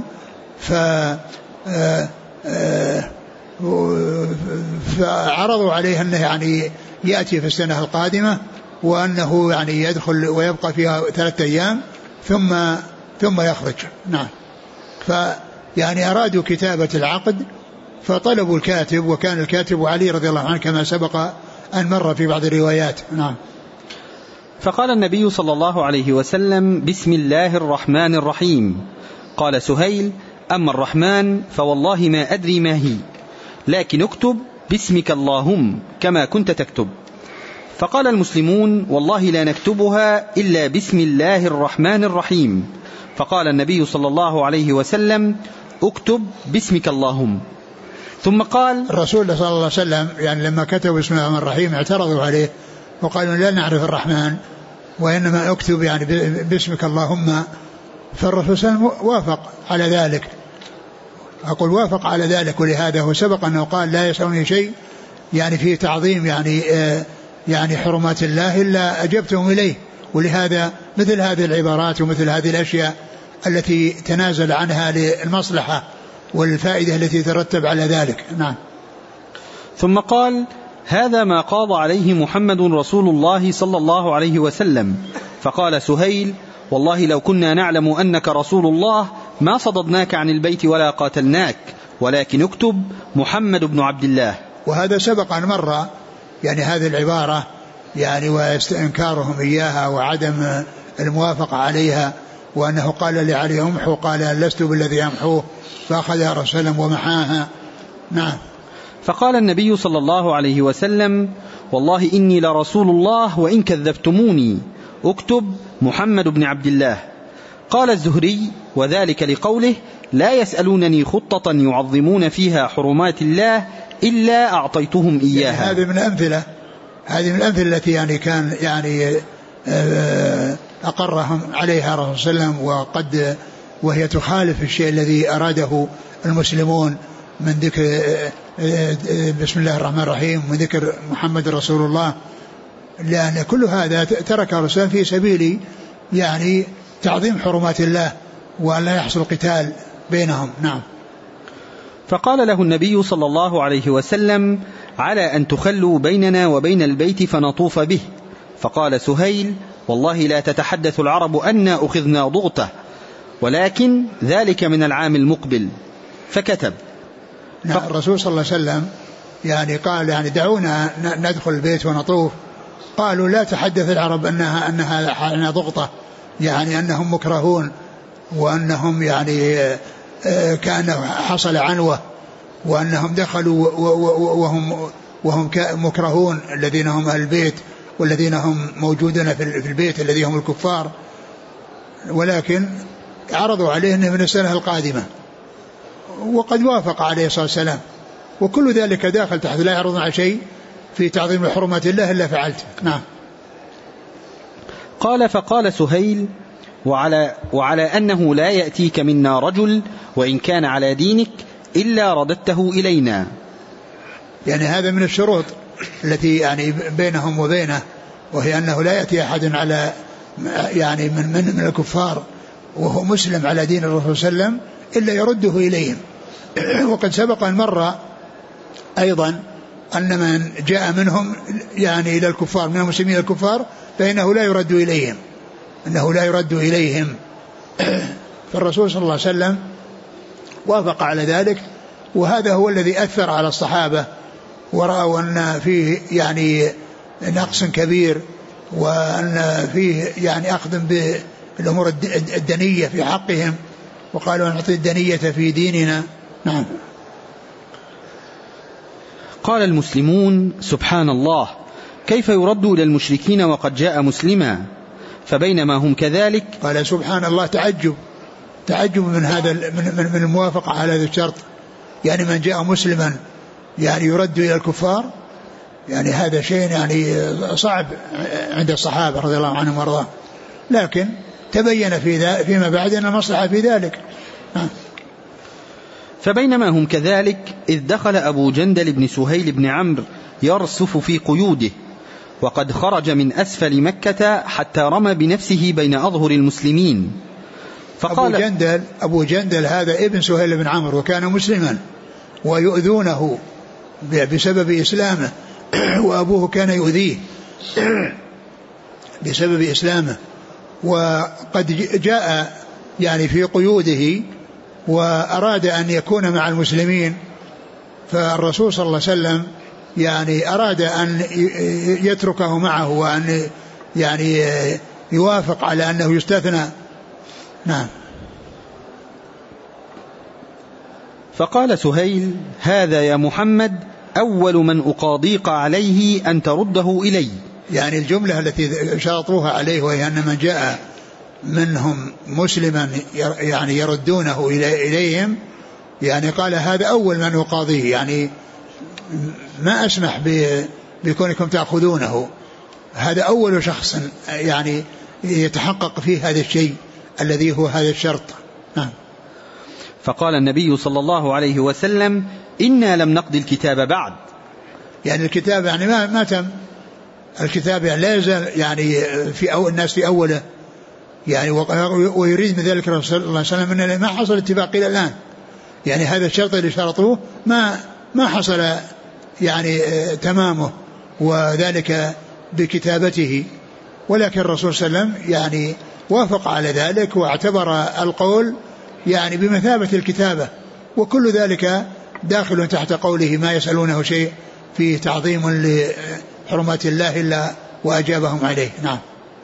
فعرضوا عليه أنه يعني يأتي في السنة القادمة، وأنه يعني يدخل ويبقى فيها 3 أيام ثم يخرج. نعم. فيعني أرادوا كتابة العقد فطلبوا الكاتب، وكان الكاتب علي رضي الله عنه كما سبق أن مر في بعض الروايات. نعم. فقال النبي صلى الله عليه وسلم: بسم الله الرحمن الرحيم. قال سهيل: أما الرحمن فوالله ما أدري ما هي، لكن اكتب باسمك اللهم كما كنت تكتب. فقال المسلمون: والله لا نكتبها إلا بسم الله الرحمن الرحيم. فقال النبي صلى الله عليه وسلم: اكتب باسمك اللهم. ثم قال الرسول صلى الله عليه وسلم يعني لما كتبوا بسم الله الرحمن الرحيم اعترضوا عليه وقالوا: لا نعرف الرحمن، وإنما اكتب يعني باسمك اللهم. فالرسول صلى الله عليه وسلم وافق على ذلك، أقول وافق على ذلك، ولهذا هو سبق أنه قال: لا يسعني شيء يعني في تعظيم يعني حرمات الله إلا أجبتهم إليه. ولهذا مثل هذه العبارات ومثل هذه الأشياء التي تنازل عنها للمصلحة والفائدة التي ترتب على ذلك. نعم. ثم قال: هذا ما قاض عليه محمد رسول الله صلى الله عليه وسلم. فقال سهيل: والله لو كنا نعلم أنك رسول الله ما صددناك عن البيت ولا قاتلناك، ولكن اكتب محمد بن عبد الله. وهذا سبق أن مر يعني هذه العبارة يعني واستنكارهم إياها وعدم الموافقة عليها، وأنه قال لعلي أمحو قال لست بالذي أمحوه فأخذها رسول الله ومحاها. نعم. فقال النبي صلى الله عليه وسلم والله إني لرسول الله وإن كذبتموني اكتب محمد بن عبد الله. قال الزهري وذلك لقوله لا يسألونني خطة يعظمون فيها حرمات الله إلا أعطيتهم إياها. يعني هذه من الأمثلة التي يعني كان يعني أقرهم عليها رسول الله صلى الله عليه وسلم، وهي تخالف الشيء الذي أراده المسلمون من ذكر بسم الله الرحمن الرحيم ومن ذكر محمد رسول الله، لأن كل هذا ترك رسول في سبيل يعني تعظيم حرمات الله وأن لا يحصل قتال بينهم. نعم. فقال له النبي صلى الله عليه وسلم على أن تخلوا بيننا وبين البيت فنطوف به. فقال سهيل والله لا تتحدث العرب أنا أخذنا ضغطه، ولكن ذلك من العام المقبل. فكتب. الرسول صلى الله عليه وسلم يعني قال يعني دعونا ندخل البيت ونطوف. قالوا لا تحدث العرب أنها ضغطة، يعني أنهم مكرهون وأنهم يعني كأنه حصل عنوة وأنهم دخلوا وهم مكرهون الذين هم أهل البيت والذين هم موجودون في البيت الذي هم الكفار، ولكن عرضوا عليه أنه من السنة القادمة وقد وافق عليه الصلاة والسلام، وكل ذلك داخل تحت لا يعرضون على شيء في تعظيم حرمات الله إلا فعلت. نعم. قال فقال سهيل وعلى أنه لا يأتيك منا رجل وإن كان على دينك إلا رددته إلينا. يعني هذا من الشروط التي يعني بينهم وبينه، وهي أنه لا يأتي أحد على يعني من الكفار وهو مسلم على دين الرسول صلى الله عليه وسلم إلا يرده إليهم. وقد سبق المرة أيضا أن من جاء منهم يعني إلى الكفار من المسلمين الكفار فإنه لا يرد إليهم، أنه لا يرد إليهم. فالرسول صلى الله عليه وسلم وافق على ذلك، وهذا هو الذي أثر على الصحابة ورأوا أن فيه يعني نقص كبير وأن فيه يعني أخذ بالأمور الدنية في حقهم، وقالوا نعطي الدنية في ديننا. نعم. قال المسلمون سبحان الله كيف يرد إلى المشركين وقد جاء مسلما؟ فبينما هم كذلك قال سبحان الله تعجب من هذا من الموافقة على هذا الشرط، يعني من جاء مسلما يعني يرد إلى الكفار، يعني هذا شيء يعني صعب عند الصحابة رضي الله عنهم وارضاهم، لكن تبين فيما بعد أن المصلحة في ذلك. فبينما هم كذلك إذ دخل أبو جندل بن سهيل بن عمرو يرصف في قيوده وقد خرج من أسفل مكة حتى رمى بنفسه بين أظهر المسلمين. فقال أبو جندل هذا ابن سهيل بن عمرو وكان مسلما ويؤذونه بسبب إسلامه وأبوه كان يؤذيه بسبب إسلامه، وقد جاء يعني في قيوده وأراد أن يكون مع المسلمين، فالرسول صلى الله عليه وسلم يعني أراد أن يتركه معه وأن يعني يوافق على أنه يستثنى. نعم. فقال سهيل هذا يا محمد أول من أقاضيك عليه أن ترده إلي. يعني الجملة التي شرطوها عليه وهي أن من جاء منهم مسلما يعني يردونه إليهم، يعني قال هذا أول من أقاضيه، يعني ما أسمح بكونكم تأخذونه، هذا أول شخص يعني يتحقق فيه هذا الشيء الذي هو هذا الشرط. فقال النبي صلى الله عليه وسلم إنا لم نقضي الكتاب بعد. يعني الكتاب يعني ما تم الكتاب، يعني لا يزال يعني في الناس في أوله، يعني ويريد من ذلك الرسول صلى الله عليه وسلم أن ما حصل اتفاق إلى الآن، يعني هذا الشرط اللي شرطوه ما حصل يعني تمامه، وذلك بكتابته، ولكن الرسول صلى الله عليه وسلم يعني وافق على ذلك واعتبر القول يعني بمثابة الكتابة، وكل ذلك داخل تحت قوله ما يسألونه شيء فيه تعظيم حرمات الله إلا وأجابهم عليه. نعم.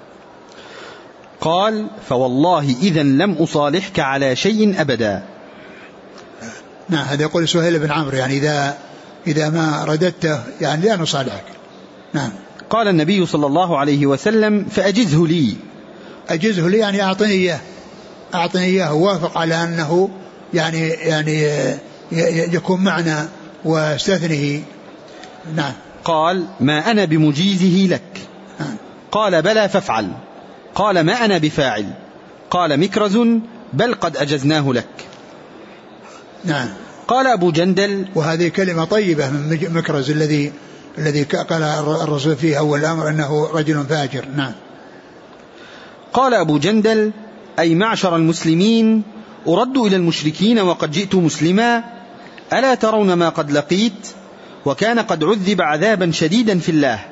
قال فوالله إذا لم أصالحك على شيء أبدا. نعم هذا يقول سهيل بن عمرو يعني إذا ما رددته يعني لا نصالحك. نعم. قال النبي صلى الله عليه وسلم فأجزه لي. أجزه لي يعني أعطني إياه ووافق على أنه يعني يكون معنا واستثنه. نعم. قال ما أنا بمجيزه لك. نعم. قال بلى فافعل. قال ما أنا بفاعل. قال مكرز بل قد أجزناه لك. نعم. قال أبو جندل وهذه كلمة طيبة من مكرز الذي قال الرسول فيه أول الأمر أنه رجل فاجر. نعم. قال أبو جندل أي معشر المسلمين أرد إلى المشركين وقد جئت مسلما ألا ترون ما قد لقيت وكان قد عذب عذابا شديدا في الله.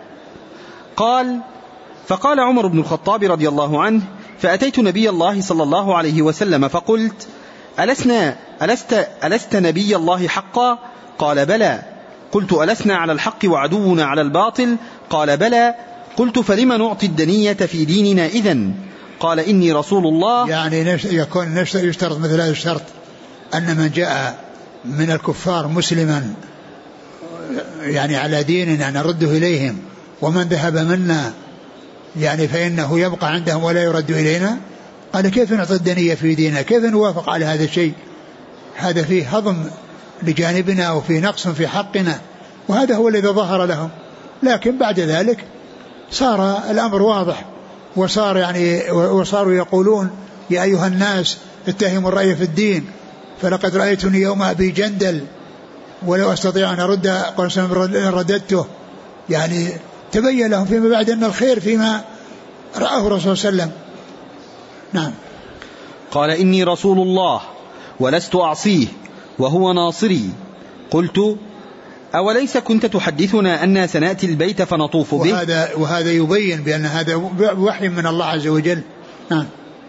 فقال عمر بن الخطاب رضي الله عنه فأتيت نبي الله صلى الله عليه وسلم فقلت ألست نبي الله حقا؟ قال بلى. قلت ألسنا على الحق وعدونا على الباطل؟ قال بلى. قلت فلم نعطي الدنية في ديننا إذن؟ قال إني رسول الله. يعني يكون يشترط مثل هذا الشرط أن من جاء من الكفار مسلما يعني على ديننا نرده إليهم ومن ذهب منا يعني فإنه يبقى عندهم ولا يرد إلينا. قال كيف نعطي الدنية في ديننا؟ كيف نوافق على هذا الشيء؟ هذا فيه هضم لجانبنا وفيه نقص في حقنا وهذا هو الذي ظهر لهم. لكن بعد ذلك صار الأمر واضح وصاروا يقولون يا أيها الناس اتهموا الرأي في الدين فلقد رأيتني يوم أبي جندل ولو أستطيع أن أرد قال رددته. يعني تبين لهم فيما بعد أن الخير فيما رآه الرسول صلى الله عليه وسلم. نعم. قال إني رسول الله ولست أعصيه وهو ناصري. قلت أوليس كنت تحدثنا أننا سنأتي البيت فنطوف به؟ وهذا يبين بأن هذا وحي من الله عز وجل. نعم.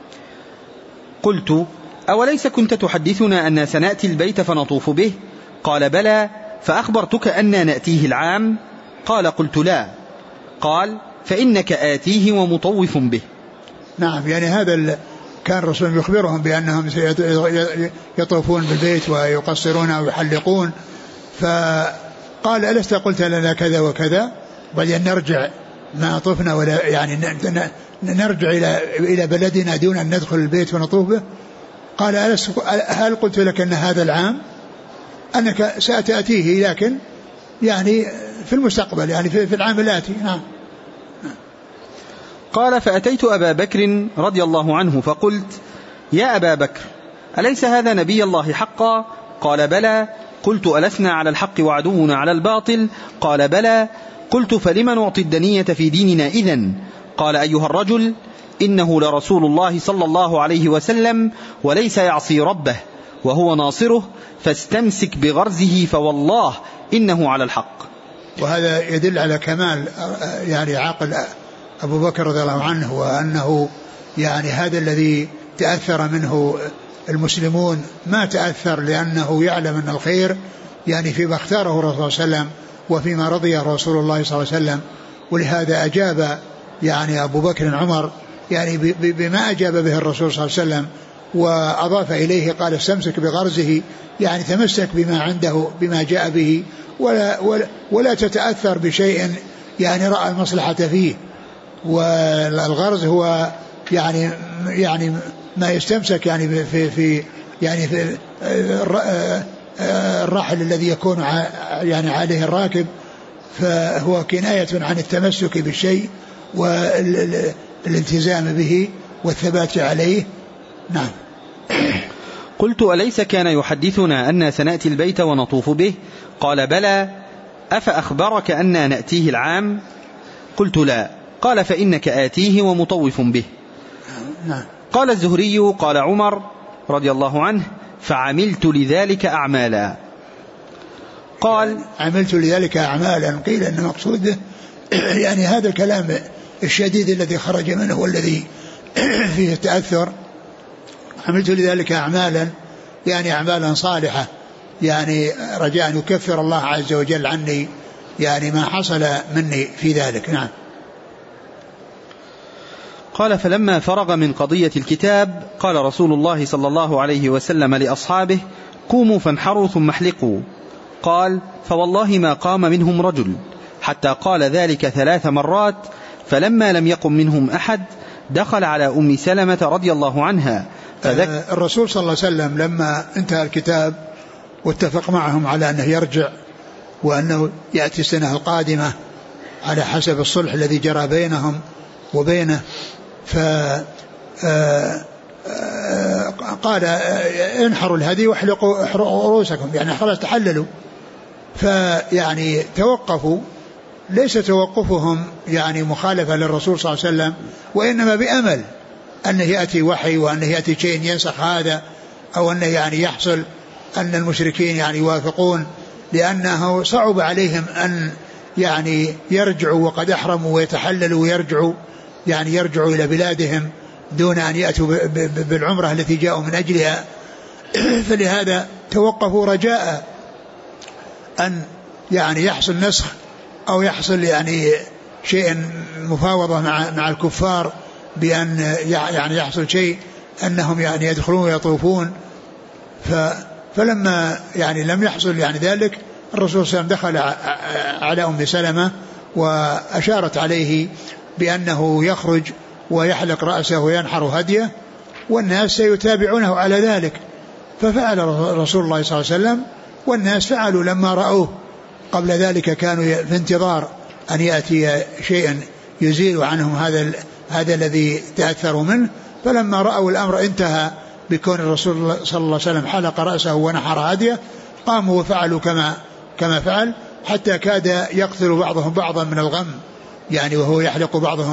قلت أوليس كنت تحدثنا أننا سنأتي البيت فنطوف به؟ قال بلى. فأخبرتك أننا نأتيه العام؟ قال قلت لا. قال فإنك آتيه ومطوف به. نعم. يعني هذا كان الرسول يخبرهم بأنهم يطوفون بالبيت ويقصرون ويحلقون فقال ألست قلت لنا كذا وكذا بعدين نرجع ما طفنا ولا يعني نرجع إلى بلدنا دون أن ندخل البيت ونطوف به؟ قال هل قلت لك أن هذا العام أنك سأتأتيه لكن يعني في المستقبل يعني في العام الآتي. نعم. قال فأتيت أبا بكر رضي الله عنه فقلت يا أبا بكر أليس هذا نبي الله حقا؟ قال بلى. قلت ألسنا على الحق وعدونا على الباطل؟ قال بلى. قلت فلم نعطي الدنية في ديننا إذن؟ قال أيها الرجل إنه لرسول الله صلى الله عليه وسلم وليس يعصي ربه وهو ناصره فاستمسك بغرزه فوالله إنه على الحق. وهذا يدل على كمال يعني عقل أبو بكر رضي الله عنه وأنه يعني هذا الذي تأثر منه المسلمون ما تأثر لأنه يعلم أن الخير يعني فيما اختاره الرسول صلى الله عليه وسلم وفيما رضيه رسول الله صلى الله عليه وسلم. ولهذا أجاب يعني أبو بكر عمر يعني بما أجاب به الرسول صلى الله عليه وسلم وأضاف إليه قال استمسك بغرزه يعني تمسك بما عنده بما جاء به ولا تتأثر بشيء يعني رأى المصلحة فيه. والغرز هو يعني ما يستمسك يعني في يعني في الرحل الذي يكون يعني عليه الراكب فهو كناية عن التمسك بالشيء والالتزام به والثبات عليه. نعم. قلت أليس كان يحدثنا أن سنأتي البيت ونطوف به؟ قال بلى. أفأخبرك أننا نأتيه العام؟ قلت لا. قال فإنك آتيه ومطوف به. نعم. قال الزهري قال عمر رضي الله عنه فعملت لذلك أعمالا. قال عملت لذلك أعمالا قيل أن مقصوده يعني هذا الكلام الشديد الذي خرج منه والذي فيه التأثر. عملت لذلك أعمالا يعني أعمالا صالحة يعني رجاء أن يكفر الله عز وجل عني يعني ما حصل مني في ذلك. نعم. قال فلما فرغ من قضية الكتاب قال رسول الله صلى الله عليه وسلم لأصحابه قوموا فانحروا ثم احلقوا. قال فوالله ما قام منهم رجل حتى قال ذلك 3 مرات، فلما لم يقم منهم أحد دخل على أم سلمة رضي الله عنها الرسول صلى الله عليه وسلم لما انتهى الكتاب واتفق معهم على أنه يرجع وأنه يأتي السنة القادمة على حسب الصلح الذي جرى بينهم وبينه، قال انحروا الهدي واحلقوا رؤوسكم، يعني خلاص تحللوا. فيعني توقفوا، ليس توقفهم يعني مخالفة للرسول صلى الله عليه وسلم، وإنما بأمل أنه يأتي وحي وأنه يأتي شيء ينسخ هذا، أو أنه يعني يحصل أن المشركين يعني يوافقون، لأنه صعب عليهم أن يعني يرجعوا وقد أحرموا ويتحللوا ويرجعوا، يعني يرجعوا إلى بلادهم دون أن يأتوا بالعمرة التي جاءوا من أجلها. فلهذا توقفوا رجاء أن يعني يحصل نسخ أو يحصل يعني شيء مفاوضة مع الكفار بأن يعني يحصل شيء أنهم يعني يدخلون ويطوفون. فلما يعني لم يحصل يعني ذلك، الرسول صلى الله عليه وسلم دخل على أم سلمة وأشارت عليه بأنه يخرج ويحلق رأسه وينحر هديه، والناس سيتابعونه على ذلك. ففعل رسول الله صلى الله عليه وسلم، والناس فعلوا لما رأوه. قبل ذلك كانوا في انتظار أن يأتي شيء يزيل عنهم هذا الذي تأثروا منه، فلما رأوا الأمر انتهى بكون الرسول صلى الله عليه وسلم حلق رأسه ونحر هديه، قاموا وفعلوا كما فعل، حتى كاد يقتل بعضهم بعضا من الغم، يعني وهو يحلق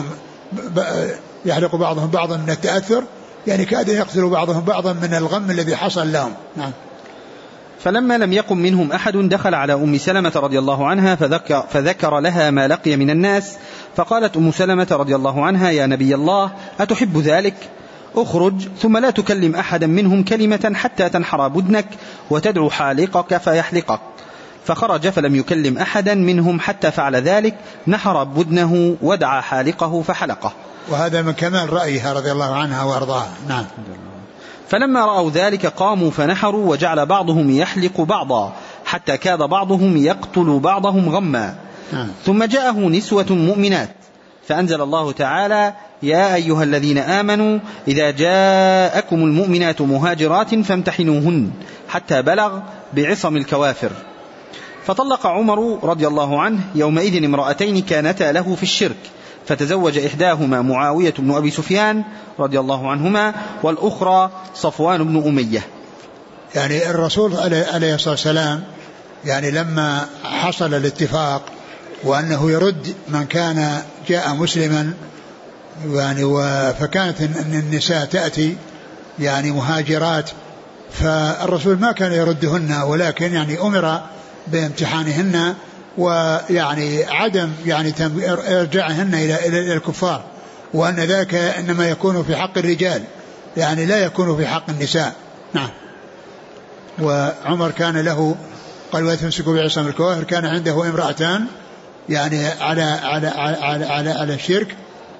بعضهم بعضا من التأثر، يعني كاد يقتل بعضهم بعضا من الغم الذي حصل لهم. نعم. فلما لم يقم منهم أحد دخل على أم سلمة رضي الله عنها فذكر لها ما لقي من الناس، فقالت أم سلمة رضي الله عنها يا نبي الله أتحب ذلك؟ أخرج ثم لا تكلم أحدا منهم كلمة حتى تنحر بدنك وتدعو حالقك فيحلقك. فخرج فلم يكلم أحدا منهم حتى فعل ذلك، نحر بدنه ودعا حالقه فحلقه. وهذا من كمال رأيها رضي الله عنها وأرضاها. نعم. فلما رأوا ذلك قاموا فنحروا، وجعل بعضهم يحلق بعضا حتى كاد بعضهم يقتل بعضهم غما. ثم جاءه نسوة مؤمنات فأنزل الله تعالى يا أيها الذين آمنوا إذا جاءكم المؤمنات مهاجرات فامتحنوهن حتى بلغ بعصم الكوافر. فطلق عمر رضي الله عنه يومئذ امرأتين كانتا له في الشرك، فتزوج إحداهما معاوية بن أبي سفيان رضي الله عنهما، والأخرى صفوان بن أمية. يعني الرسول عليه الصلاة والسلام يعني لما حصل الاتفاق وأنه يرد من كان جاء مسلما، يعني فكانت النساء تأتي يعني مهاجرات، فالرسول ما كان يردهن، ولكن يعني أمر بامتحانهن ويعني عدم يعني ارجاعهن الى الكفار، وان ذاك انما يكون في حق الرجال، يعني لا يكون في حق النساء. نعم. وعمر كان له قال وتمسكوا بعصم الكوافر، كان عنده امرأتان يعني على الشرك،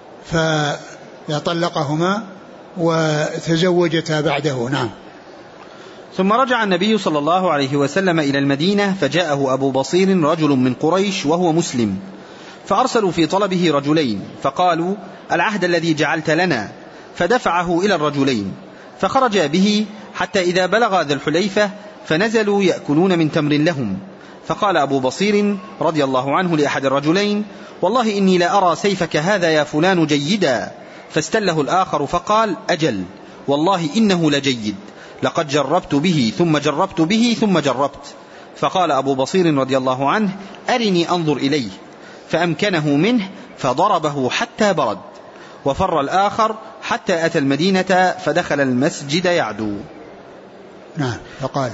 فطلقهما وتزوجتا بعده. نعم. ثم رجع النبي صلى الله عليه وسلم إلى المدينة، فجاءه أبو بصير رجل من قريش وهو مسلم، فأرسلوا في طلبه رجلين، فقالوا العهد الذي جعلت لنا، فدفعه إلى الرجلين، فخرج به حتى إذا بلغ ذا الحليفة فنزلوا يأكلون من تمر لهم. فقال أبو بصير رضي الله عنه لأحد الرجلين والله إني لأرى سيفك هذا يا فلان جيدا، فاستله الآخر فقال أجل والله إنه لجيد، لقد جربت به ثم جربت به ثم جربت. فقال أبو بصير رضي الله عنه أرني أنظر إليه، فأمكنه منه فضربه حتى برد، وفر الآخر حتى أتى المدينة فدخل المسجد يعدو. نعم. فقال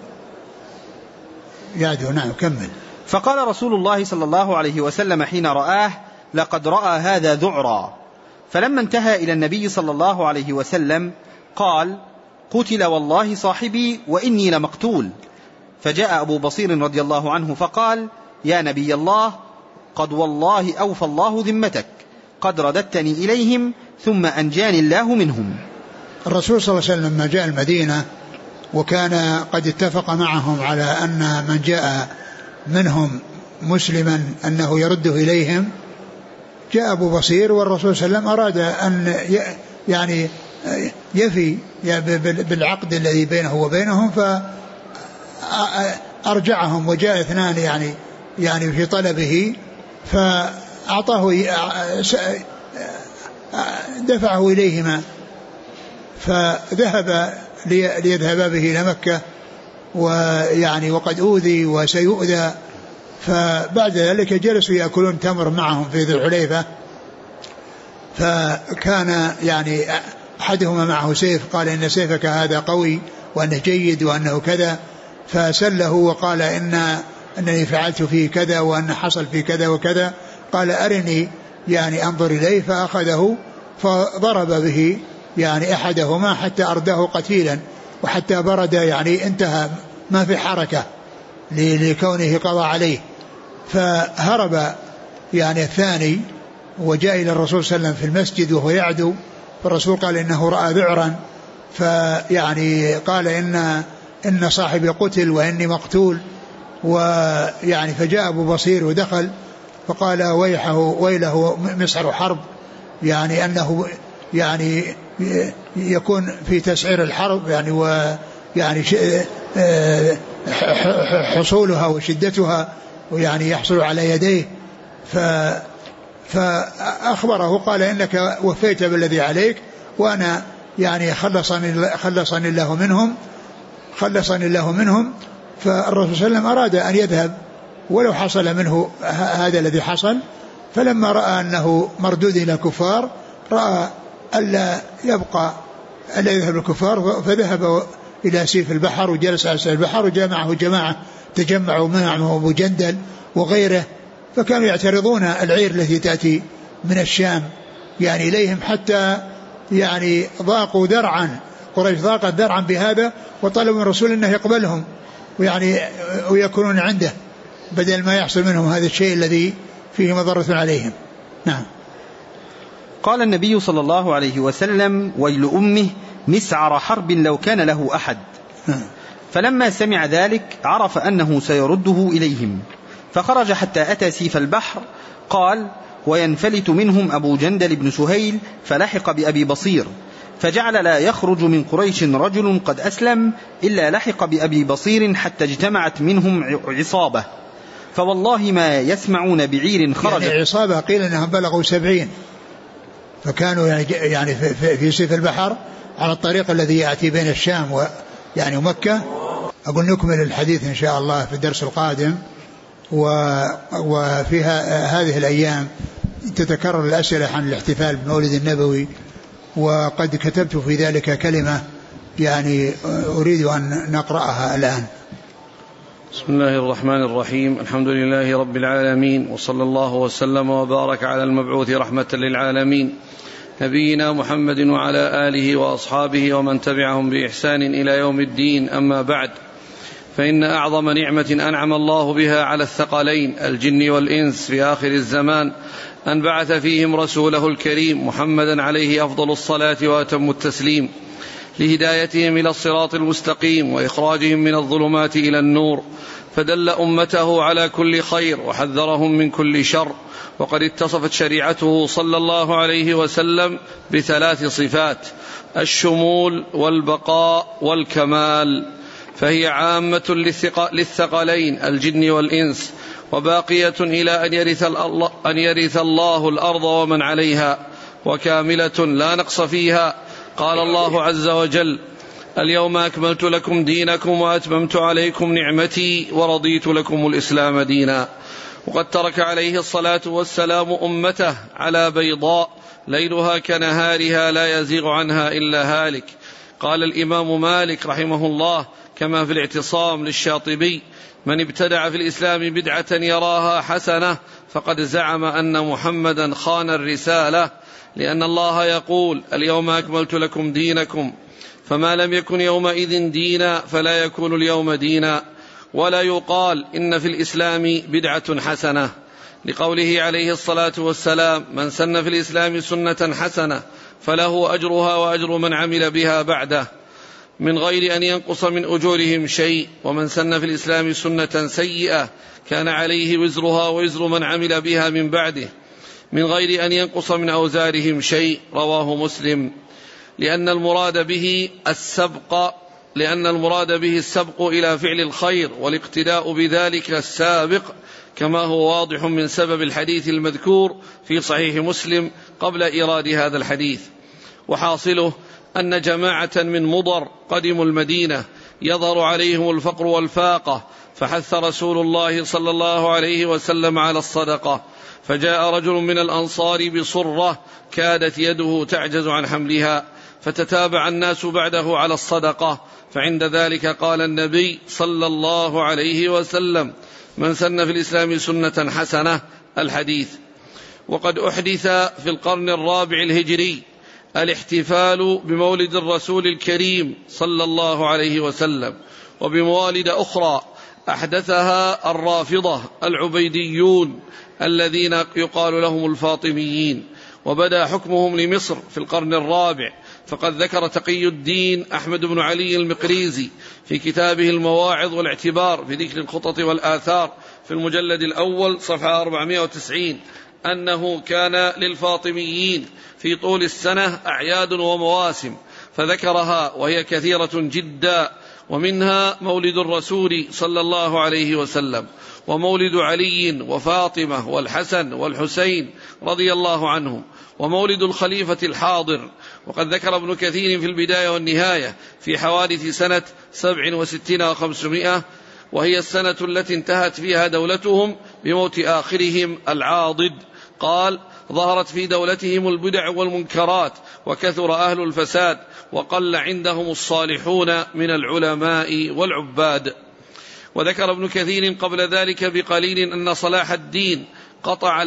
يعدو. نعم. كمل. فقال رسول الله صلى الله عليه وسلم حين رآه لقد رأى هذا ذعرا. فلما انتهى إلى النبي صلى الله عليه وسلم قال قتل والله صاحبي وإني لمقتول. فجاء أبو بصير رضي الله عنه فقال يا نبي الله قد والله أوفى الله ذمتك، قد رددتني إليهم ثم أنجاني الله منهم. الرسول صلى الله عليه وسلم لما جاء المدينة وكان قد اتفق معهم على أن من جاء منهم مسلما أنه يرده إليهم، جاء أبو بصير والرسول صلى الله عليه وسلم أراد أن يعني يفي بالعقد الذي بينه وبينهم، فأرجعهم وجاء اثنان يعني في طلبه، فأعطاه دفعه إليهما، فذهب ليذهبا به إلى مكة وقد أوذي وسيؤذى. فبعد ذلك جلسوا يأكلون تمر معهم في ذي الحليفة، فكان يعني أحدهما معه سيف، قال إن سيفك هذا قوي وأنه جيد وأنه كذا، فسله وقال أنني فعلت فيه كذا وأن حصل فيه كذا وكذا، قال أرني يعني أنظر إليه، فأخذه فضرب به يعني أحدهما حتى أرداه قتيلا وحتى برد، يعني انتهى ما في حركة لكونه قضى عليه. فهرب يعني الثاني وجاء إلى الرسول صلى الله عليه وسلم في المسجد وهو يعدو، فالرسول قال إنه رأى ذعرا، فيعني قال إن صاحبي قتل وإني مقتول، ويعني فجاء أبو بصير ودخل فقال ويله مسعر حرب، يعني أنه يعني يكون في تسعير الحرب يعني ويعني حصولها وشدتها ويعني يحصل على يديه. فأخبره قال إنك وفيت بالذي عليك وأنا يعني خلصني الله منهم. فالرسول صلى الله عليه وسلم أراد أن يذهب ولو حصل منه هذا الذي حصل، فلما رأى أنه مردود إلى الكفار رأى ألا يذهب الكفار، فذهب إلى سيف البحر وجلس على سيف البحر، وجاء معه جماعة تجمعوا معه أبو جندل وغيره، فكانوا يعترضون العير التي تأتي من الشام يعني إليهم، حتى يعني ضاقوا ذرعا، قريش ضاقت ذرعا بهذا، وطلبوا من الرسول أنه يقبلهم ويعني ويكونون عنده بدل ما يحصل منهم هذا الشيء الذي فيه مضرة عليهم. نعم. قال النبي صلى الله عليه وسلم: ويل أمه مسعر حرب لو كان له أحد. فلما سمع ذلك عرف أنه سيرده إليهم، فخرج حتى أتى سيف البحر. قال: وينفلت منهم أبو جندل بن سهيل فلحق بأبي بصير، فجعل لا يخرج من قريش رجل قد أسلم إلا لحق بأبي بصير حتى اجتمعت منهم عصابة، فوالله ما يسمعون بعير خرجت. يعني عصابة قيل أنهم بلغوا 70، فكانوا يعني في سيف البحر على الطريق الذي يأتي بين الشام ويعني ومكة. أقول نكمل الحديث إن شاء الله في الدرس القادم. وفي هذه الأيام تتكرر الأسئلة عن الاحتفال بمولد النبوي، وقد كتبت في ذلك كلمة يعني أريد أن نقرأها الآن. بسم الله الرحمن الرحيم. الحمد لله رب العالمين، وصلى الله وسلم وبارك على المبعوث رحمة للعالمين نبينا محمد وعلى آله وأصحابه ومن تبعهم بإحسان إلى يوم الدين. أما بعد، فإن أعظم نعمة أنعم الله بها على الثقلين الجن والإنس في آخر الزمان أن بعث فيهم رسوله الكريم محمدا عليه أفضل الصلاة وأتم التسليم، لهدايتهم إلى الصراط المستقيم وإخراجهم من الظلمات إلى النور، فدل أمته على كل خير وحذرهم من كل شر. وقد اتصفت شريعته صلى الله عليه وسلم بثلاث صفات: الشمول والبقاء والكمال، فهي عامة للثقلين الجن والإنس، وباقية إلى أن يرث الله الأرض ومن عليها، وكاملة لا نقص فيها. قال الله عز وجل: اليوم أكملت لكم دينكم وأتممت عليكم نعمتي ورضيت لكم الإسلام دينا. وقد ترك عليه الصلاة والسلام أمته على بيضاء ليلها كنهارها لا يزيغ عنها إلا هالك. قال الإمام مالك رحمه الله كما في الاعتصام للشاطبي: من ابتدع في الإسلام بدعة يراها حسنة فقد زعم أن محمدا خان الرسالة، لأن الله يقول: اليوم أكملت لكم دينكم، فما لم يكن يومئذ دينا فلا يكون اليوم دينا. ولا يقال إن في الإسلام بدعة حسنة، لقوله عليه الصلاة والسلام: من سن في الإسلام سنة حسنة فله أجرها وأجر من عمل بها بعده من غير أن ينقص من أجورهم شيء، ومن سن في الإسلام سنة سيئة كان عليه وزرها ووزر من عمل بها من بعده من غير أن ينقص من أوزارهم شيء. رواه مسلم. لأن المراد به السبق إلى فعل الخير والاقتداء بذلك السابق، كما هو واضح من سبب الحديث المذكور في صحيح مسلم قبل إيراد هذا الحديث. وحاصله أن جماعة من مضر قدموا المدينة يظهر عليهم الفقر والفاقة، فحث رسول الله صلى الله عليه وسلم على الصدقة، فجاء رجل من الأنصار بصرة كادت يده تعجز عن حملها، فتتابع الناس بعده على الصدقة، فعند ذلك قال النبي صلى الله عليه وسلم: من سن في الإسلام سنة حسنة. الحديث. وقد أحدث في القرن الرابع الهجري الاحتفال بمولد الرسول الكريم صلى الله عليه وسلم، وبموالد أخرى أحدثها الرافضة العبيديون الذين يقال لهم الفاطميين، وبدأ حكمهم لمصر في القرن الرابع. فقد ذكر تقي الدين أحمد بن علي المقريزي في كتابه المواعظ والاعتبار في ذكر الخطط والآثار في المجلد الأول صفحة 490 أنه كان للفاطميين في طول السنة أعياد ومواسم، فذكرها وهي كثيرة جدا، ومنها مولد الرسول صلى الله عليه وسلم، ومولد علي وفاطمة والحسن والحسين رضي الله عنهم، ومولد الخليفة الحاضر. وقد ذكر ابن كثير في البداية والنهاية في حوادث سنة 67 و500، وهي السنة التي انتهت فيها دولتهم بموت آخرهم العاضد. قال: ظهرت في دولتهم البدع والمنكرات، وكثر أهل الفساد، وقل عندهم الصالحون من العلماء والعباد. وذكر ابن كثير قبل ذلك بقليل أن صلاح الدين قطع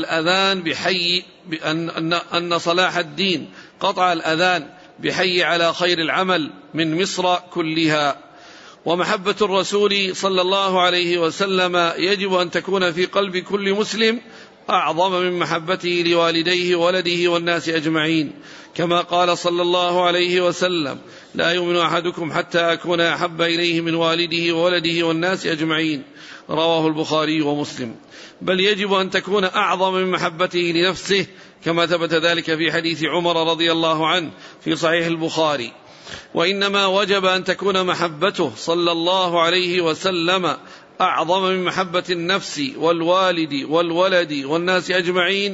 الأذان بحي على خير العمل من مصر كلها. ومحبة الرسول صلى الله عليه وسلم يجب أن تكون في قلب كل مسلم أعظم من محبته لوالديه وولده والناس أجمعين، كما قال صلى الله عليه وسلم: لا يؤمن أحدكم حتى أكون أحب إليه من والده وولده والناس أجمعين. رواه البخاري ومسلم. بل يجب أن تكون أعظم من محبته لنفسه، كما ثبت ذلك في حديث عمر رضي الله عنه في صحيح البخاري. وإنما وجب أن تكون محبته صلى الله عليه وسلم أعظم من محبة النفس والوالد والولد والناس أجمعين،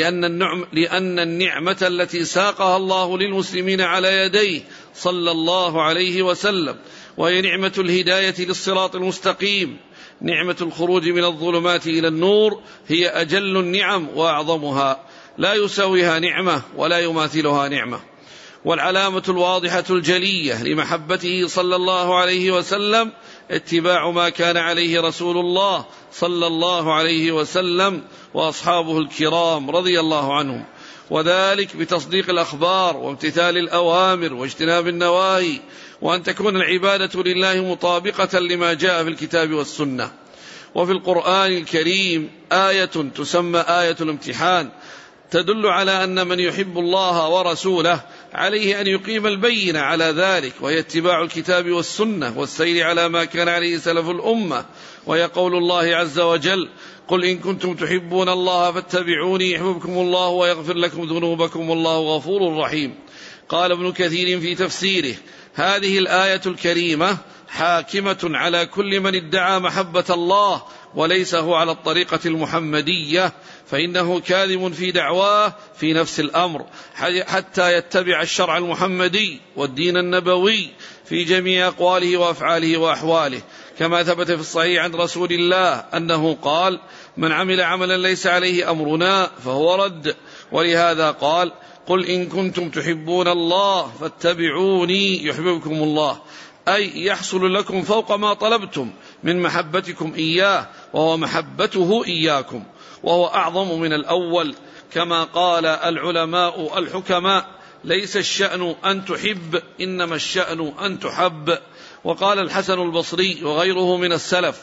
لأن النعمة التي ساقها الله للمسلمين على يديه صلى الله عليه وسلم، وهي نعمة الهداية للصراط المستقيم، نعمة الخروج من الظلمات إلى النور، هي أجل النعم وأعظمها، لا يساويها نعمة ولا يماثلها نعمة. والعلامة الواضحة الجلية لمحبته صلى الله عليه وسلم اتباع ما كان عليه رسول الله صلى الله عليه وسلم وأصحابه الكرام رضي الله عنهم، وذلك بتصديق الأخبار وامتثال الأوامر واجتناب النواهي، وأن تكون العبادة لله مطابقة لما جاء في الكتاب والسنة. وفي القرآن الكريم آية تسمى آية الامتحان تدل على أن من يحب الله ورسوله عليه أن يقيم البينة على ذلك، وهي اتباع الكتاب والسنة والسير على ما كان عليه سلف الأمة. ويقول الله عز وجل: قل إن كنتم تحبون الله فاتبعوني يحببكم الله ويغفر لكم ذنوبكم والله غفور رحيم. قال ابن كثير في تفسيره: هذه الآية الكريمة حاكمة على كل من ادعى محبة الله وليس هو على الطريقة المحمدية، فإنه كاذب في دعواه في نفس الأمر حتى يتبع الشرع المحمدي والدين النبوي في جميع أقواله وأفعاله وأحواله، كما ثبت في الصحيح عن رسول الله أنه قال: من عمل عملا ليس عليه أمرنا فهو رد. ولهذا قال: قل إن كنتم تحبون الله فاتبعوني يحببكم الله، أي يحصل لكم فوق ما طلبتم من محبتكم إياه، وهو محبته إياكم، وهو أعظم من الأول. كما قال العلماء الحكماء: ليس الشأن أن تحب، إنما الشأن أن تحب. وقال الحسن البصري وغيره من السلف: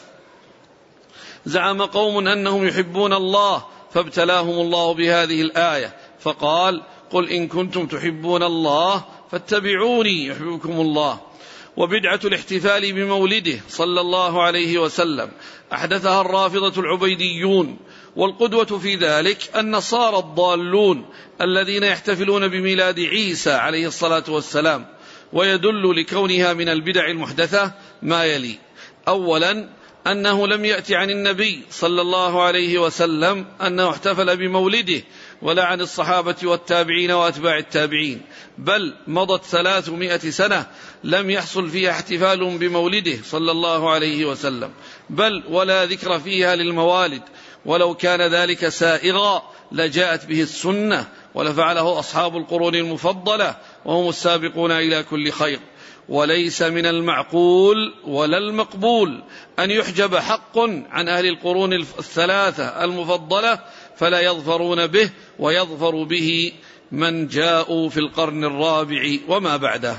زعم قوم أنهم يحبون الله فابتلاهم الله بهذه الآية فقال: قل إن كنتم تحبون الله فاتبعوني يحببكم الله. وبدعة الاحتفال بمولده صلى الله عليه وسلم أحدثها الرافضة العبيديون، والقدوة في ذلك النصارى الضالون الذين يحتفلون بميلاد عيسى عليه الصلاة والسلام. ويدل لكونها من البدع المحدثة ما يلي: أولا، أنه لم يأتي عن النبي صلى الله عليه وسلم أنه احتفل بمولده، ولا عن الصحابة والتابعين وأتباع التابعين، بل مضت 300 سنة لم يحصل فيها احتفال بمولده صلى الله عليه وسلم، بل ولا ذكر فيها للموالد، ولو كان ذلك سائغا لجاءت به السنة ولفعله أصحاب القرون المفضلة وهم السابقون إلى كل خير. وليس من المعقول ولا المقبول أن يحجب حق عن أهل القرون الثلاثة المفضلة فلا يظفرون به، ويظفر به من جاءوا في القرن الرابع وما بعده.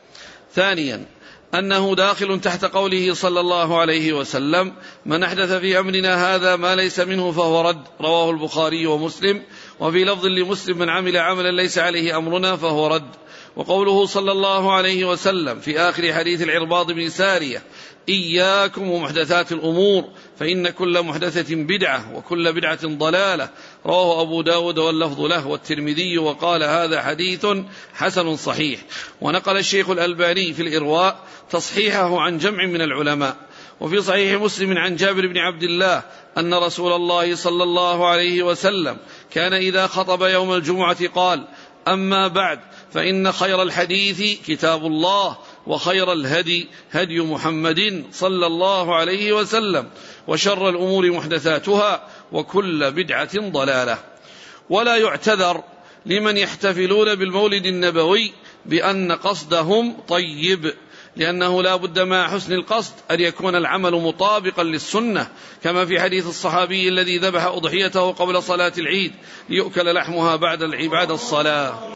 ثانيا، أنه داخل تحت قوله صلى الله عليه وسلم: من أحدث في أمرنا هذا ما ليس منه فهو رد، رواه البخاري ومسلم. وفي لفظ لمسلم: من عمل عملا ليس عليه أمرنا فهو رد. وقوله صلى الله عليه وسلم في آخر حديث العرباض بن سارية: إياكم ومحدثات الأمور فإن كل محدثة بدعة وكل بدعة ضلالة، رواه أبو داود واللفظ له والترمذي، وقال: هذا حديث حسن صحيح. ونقل الشيخ الألباني في الإرواء تصحيحه عن جمع من العلماء. وفي صحيح مسلم عن جابر بن عبد الله أن رسول الله صلى الله عليه وسلم كان إذا خطب يوم الجمعة قال: أما بعد، فإن خير الحديث كتاب الله، وخير الهدي هدي محمد صلى الله عليه وسلم، وشر الأمور محدثاتها، وكل بدعة ضلالة. ولا يعتذر لمن يحتفلون بالمولد النبوي بأن قصدهم طيب، لأنه لا بد مع حسن القصد أن يكون العمل مطابقا للسنة، كما في حديث الصحابي الذي ذبح أضحيته قبل صلاة العيد ليؤكل لحمها بعد الصلاة.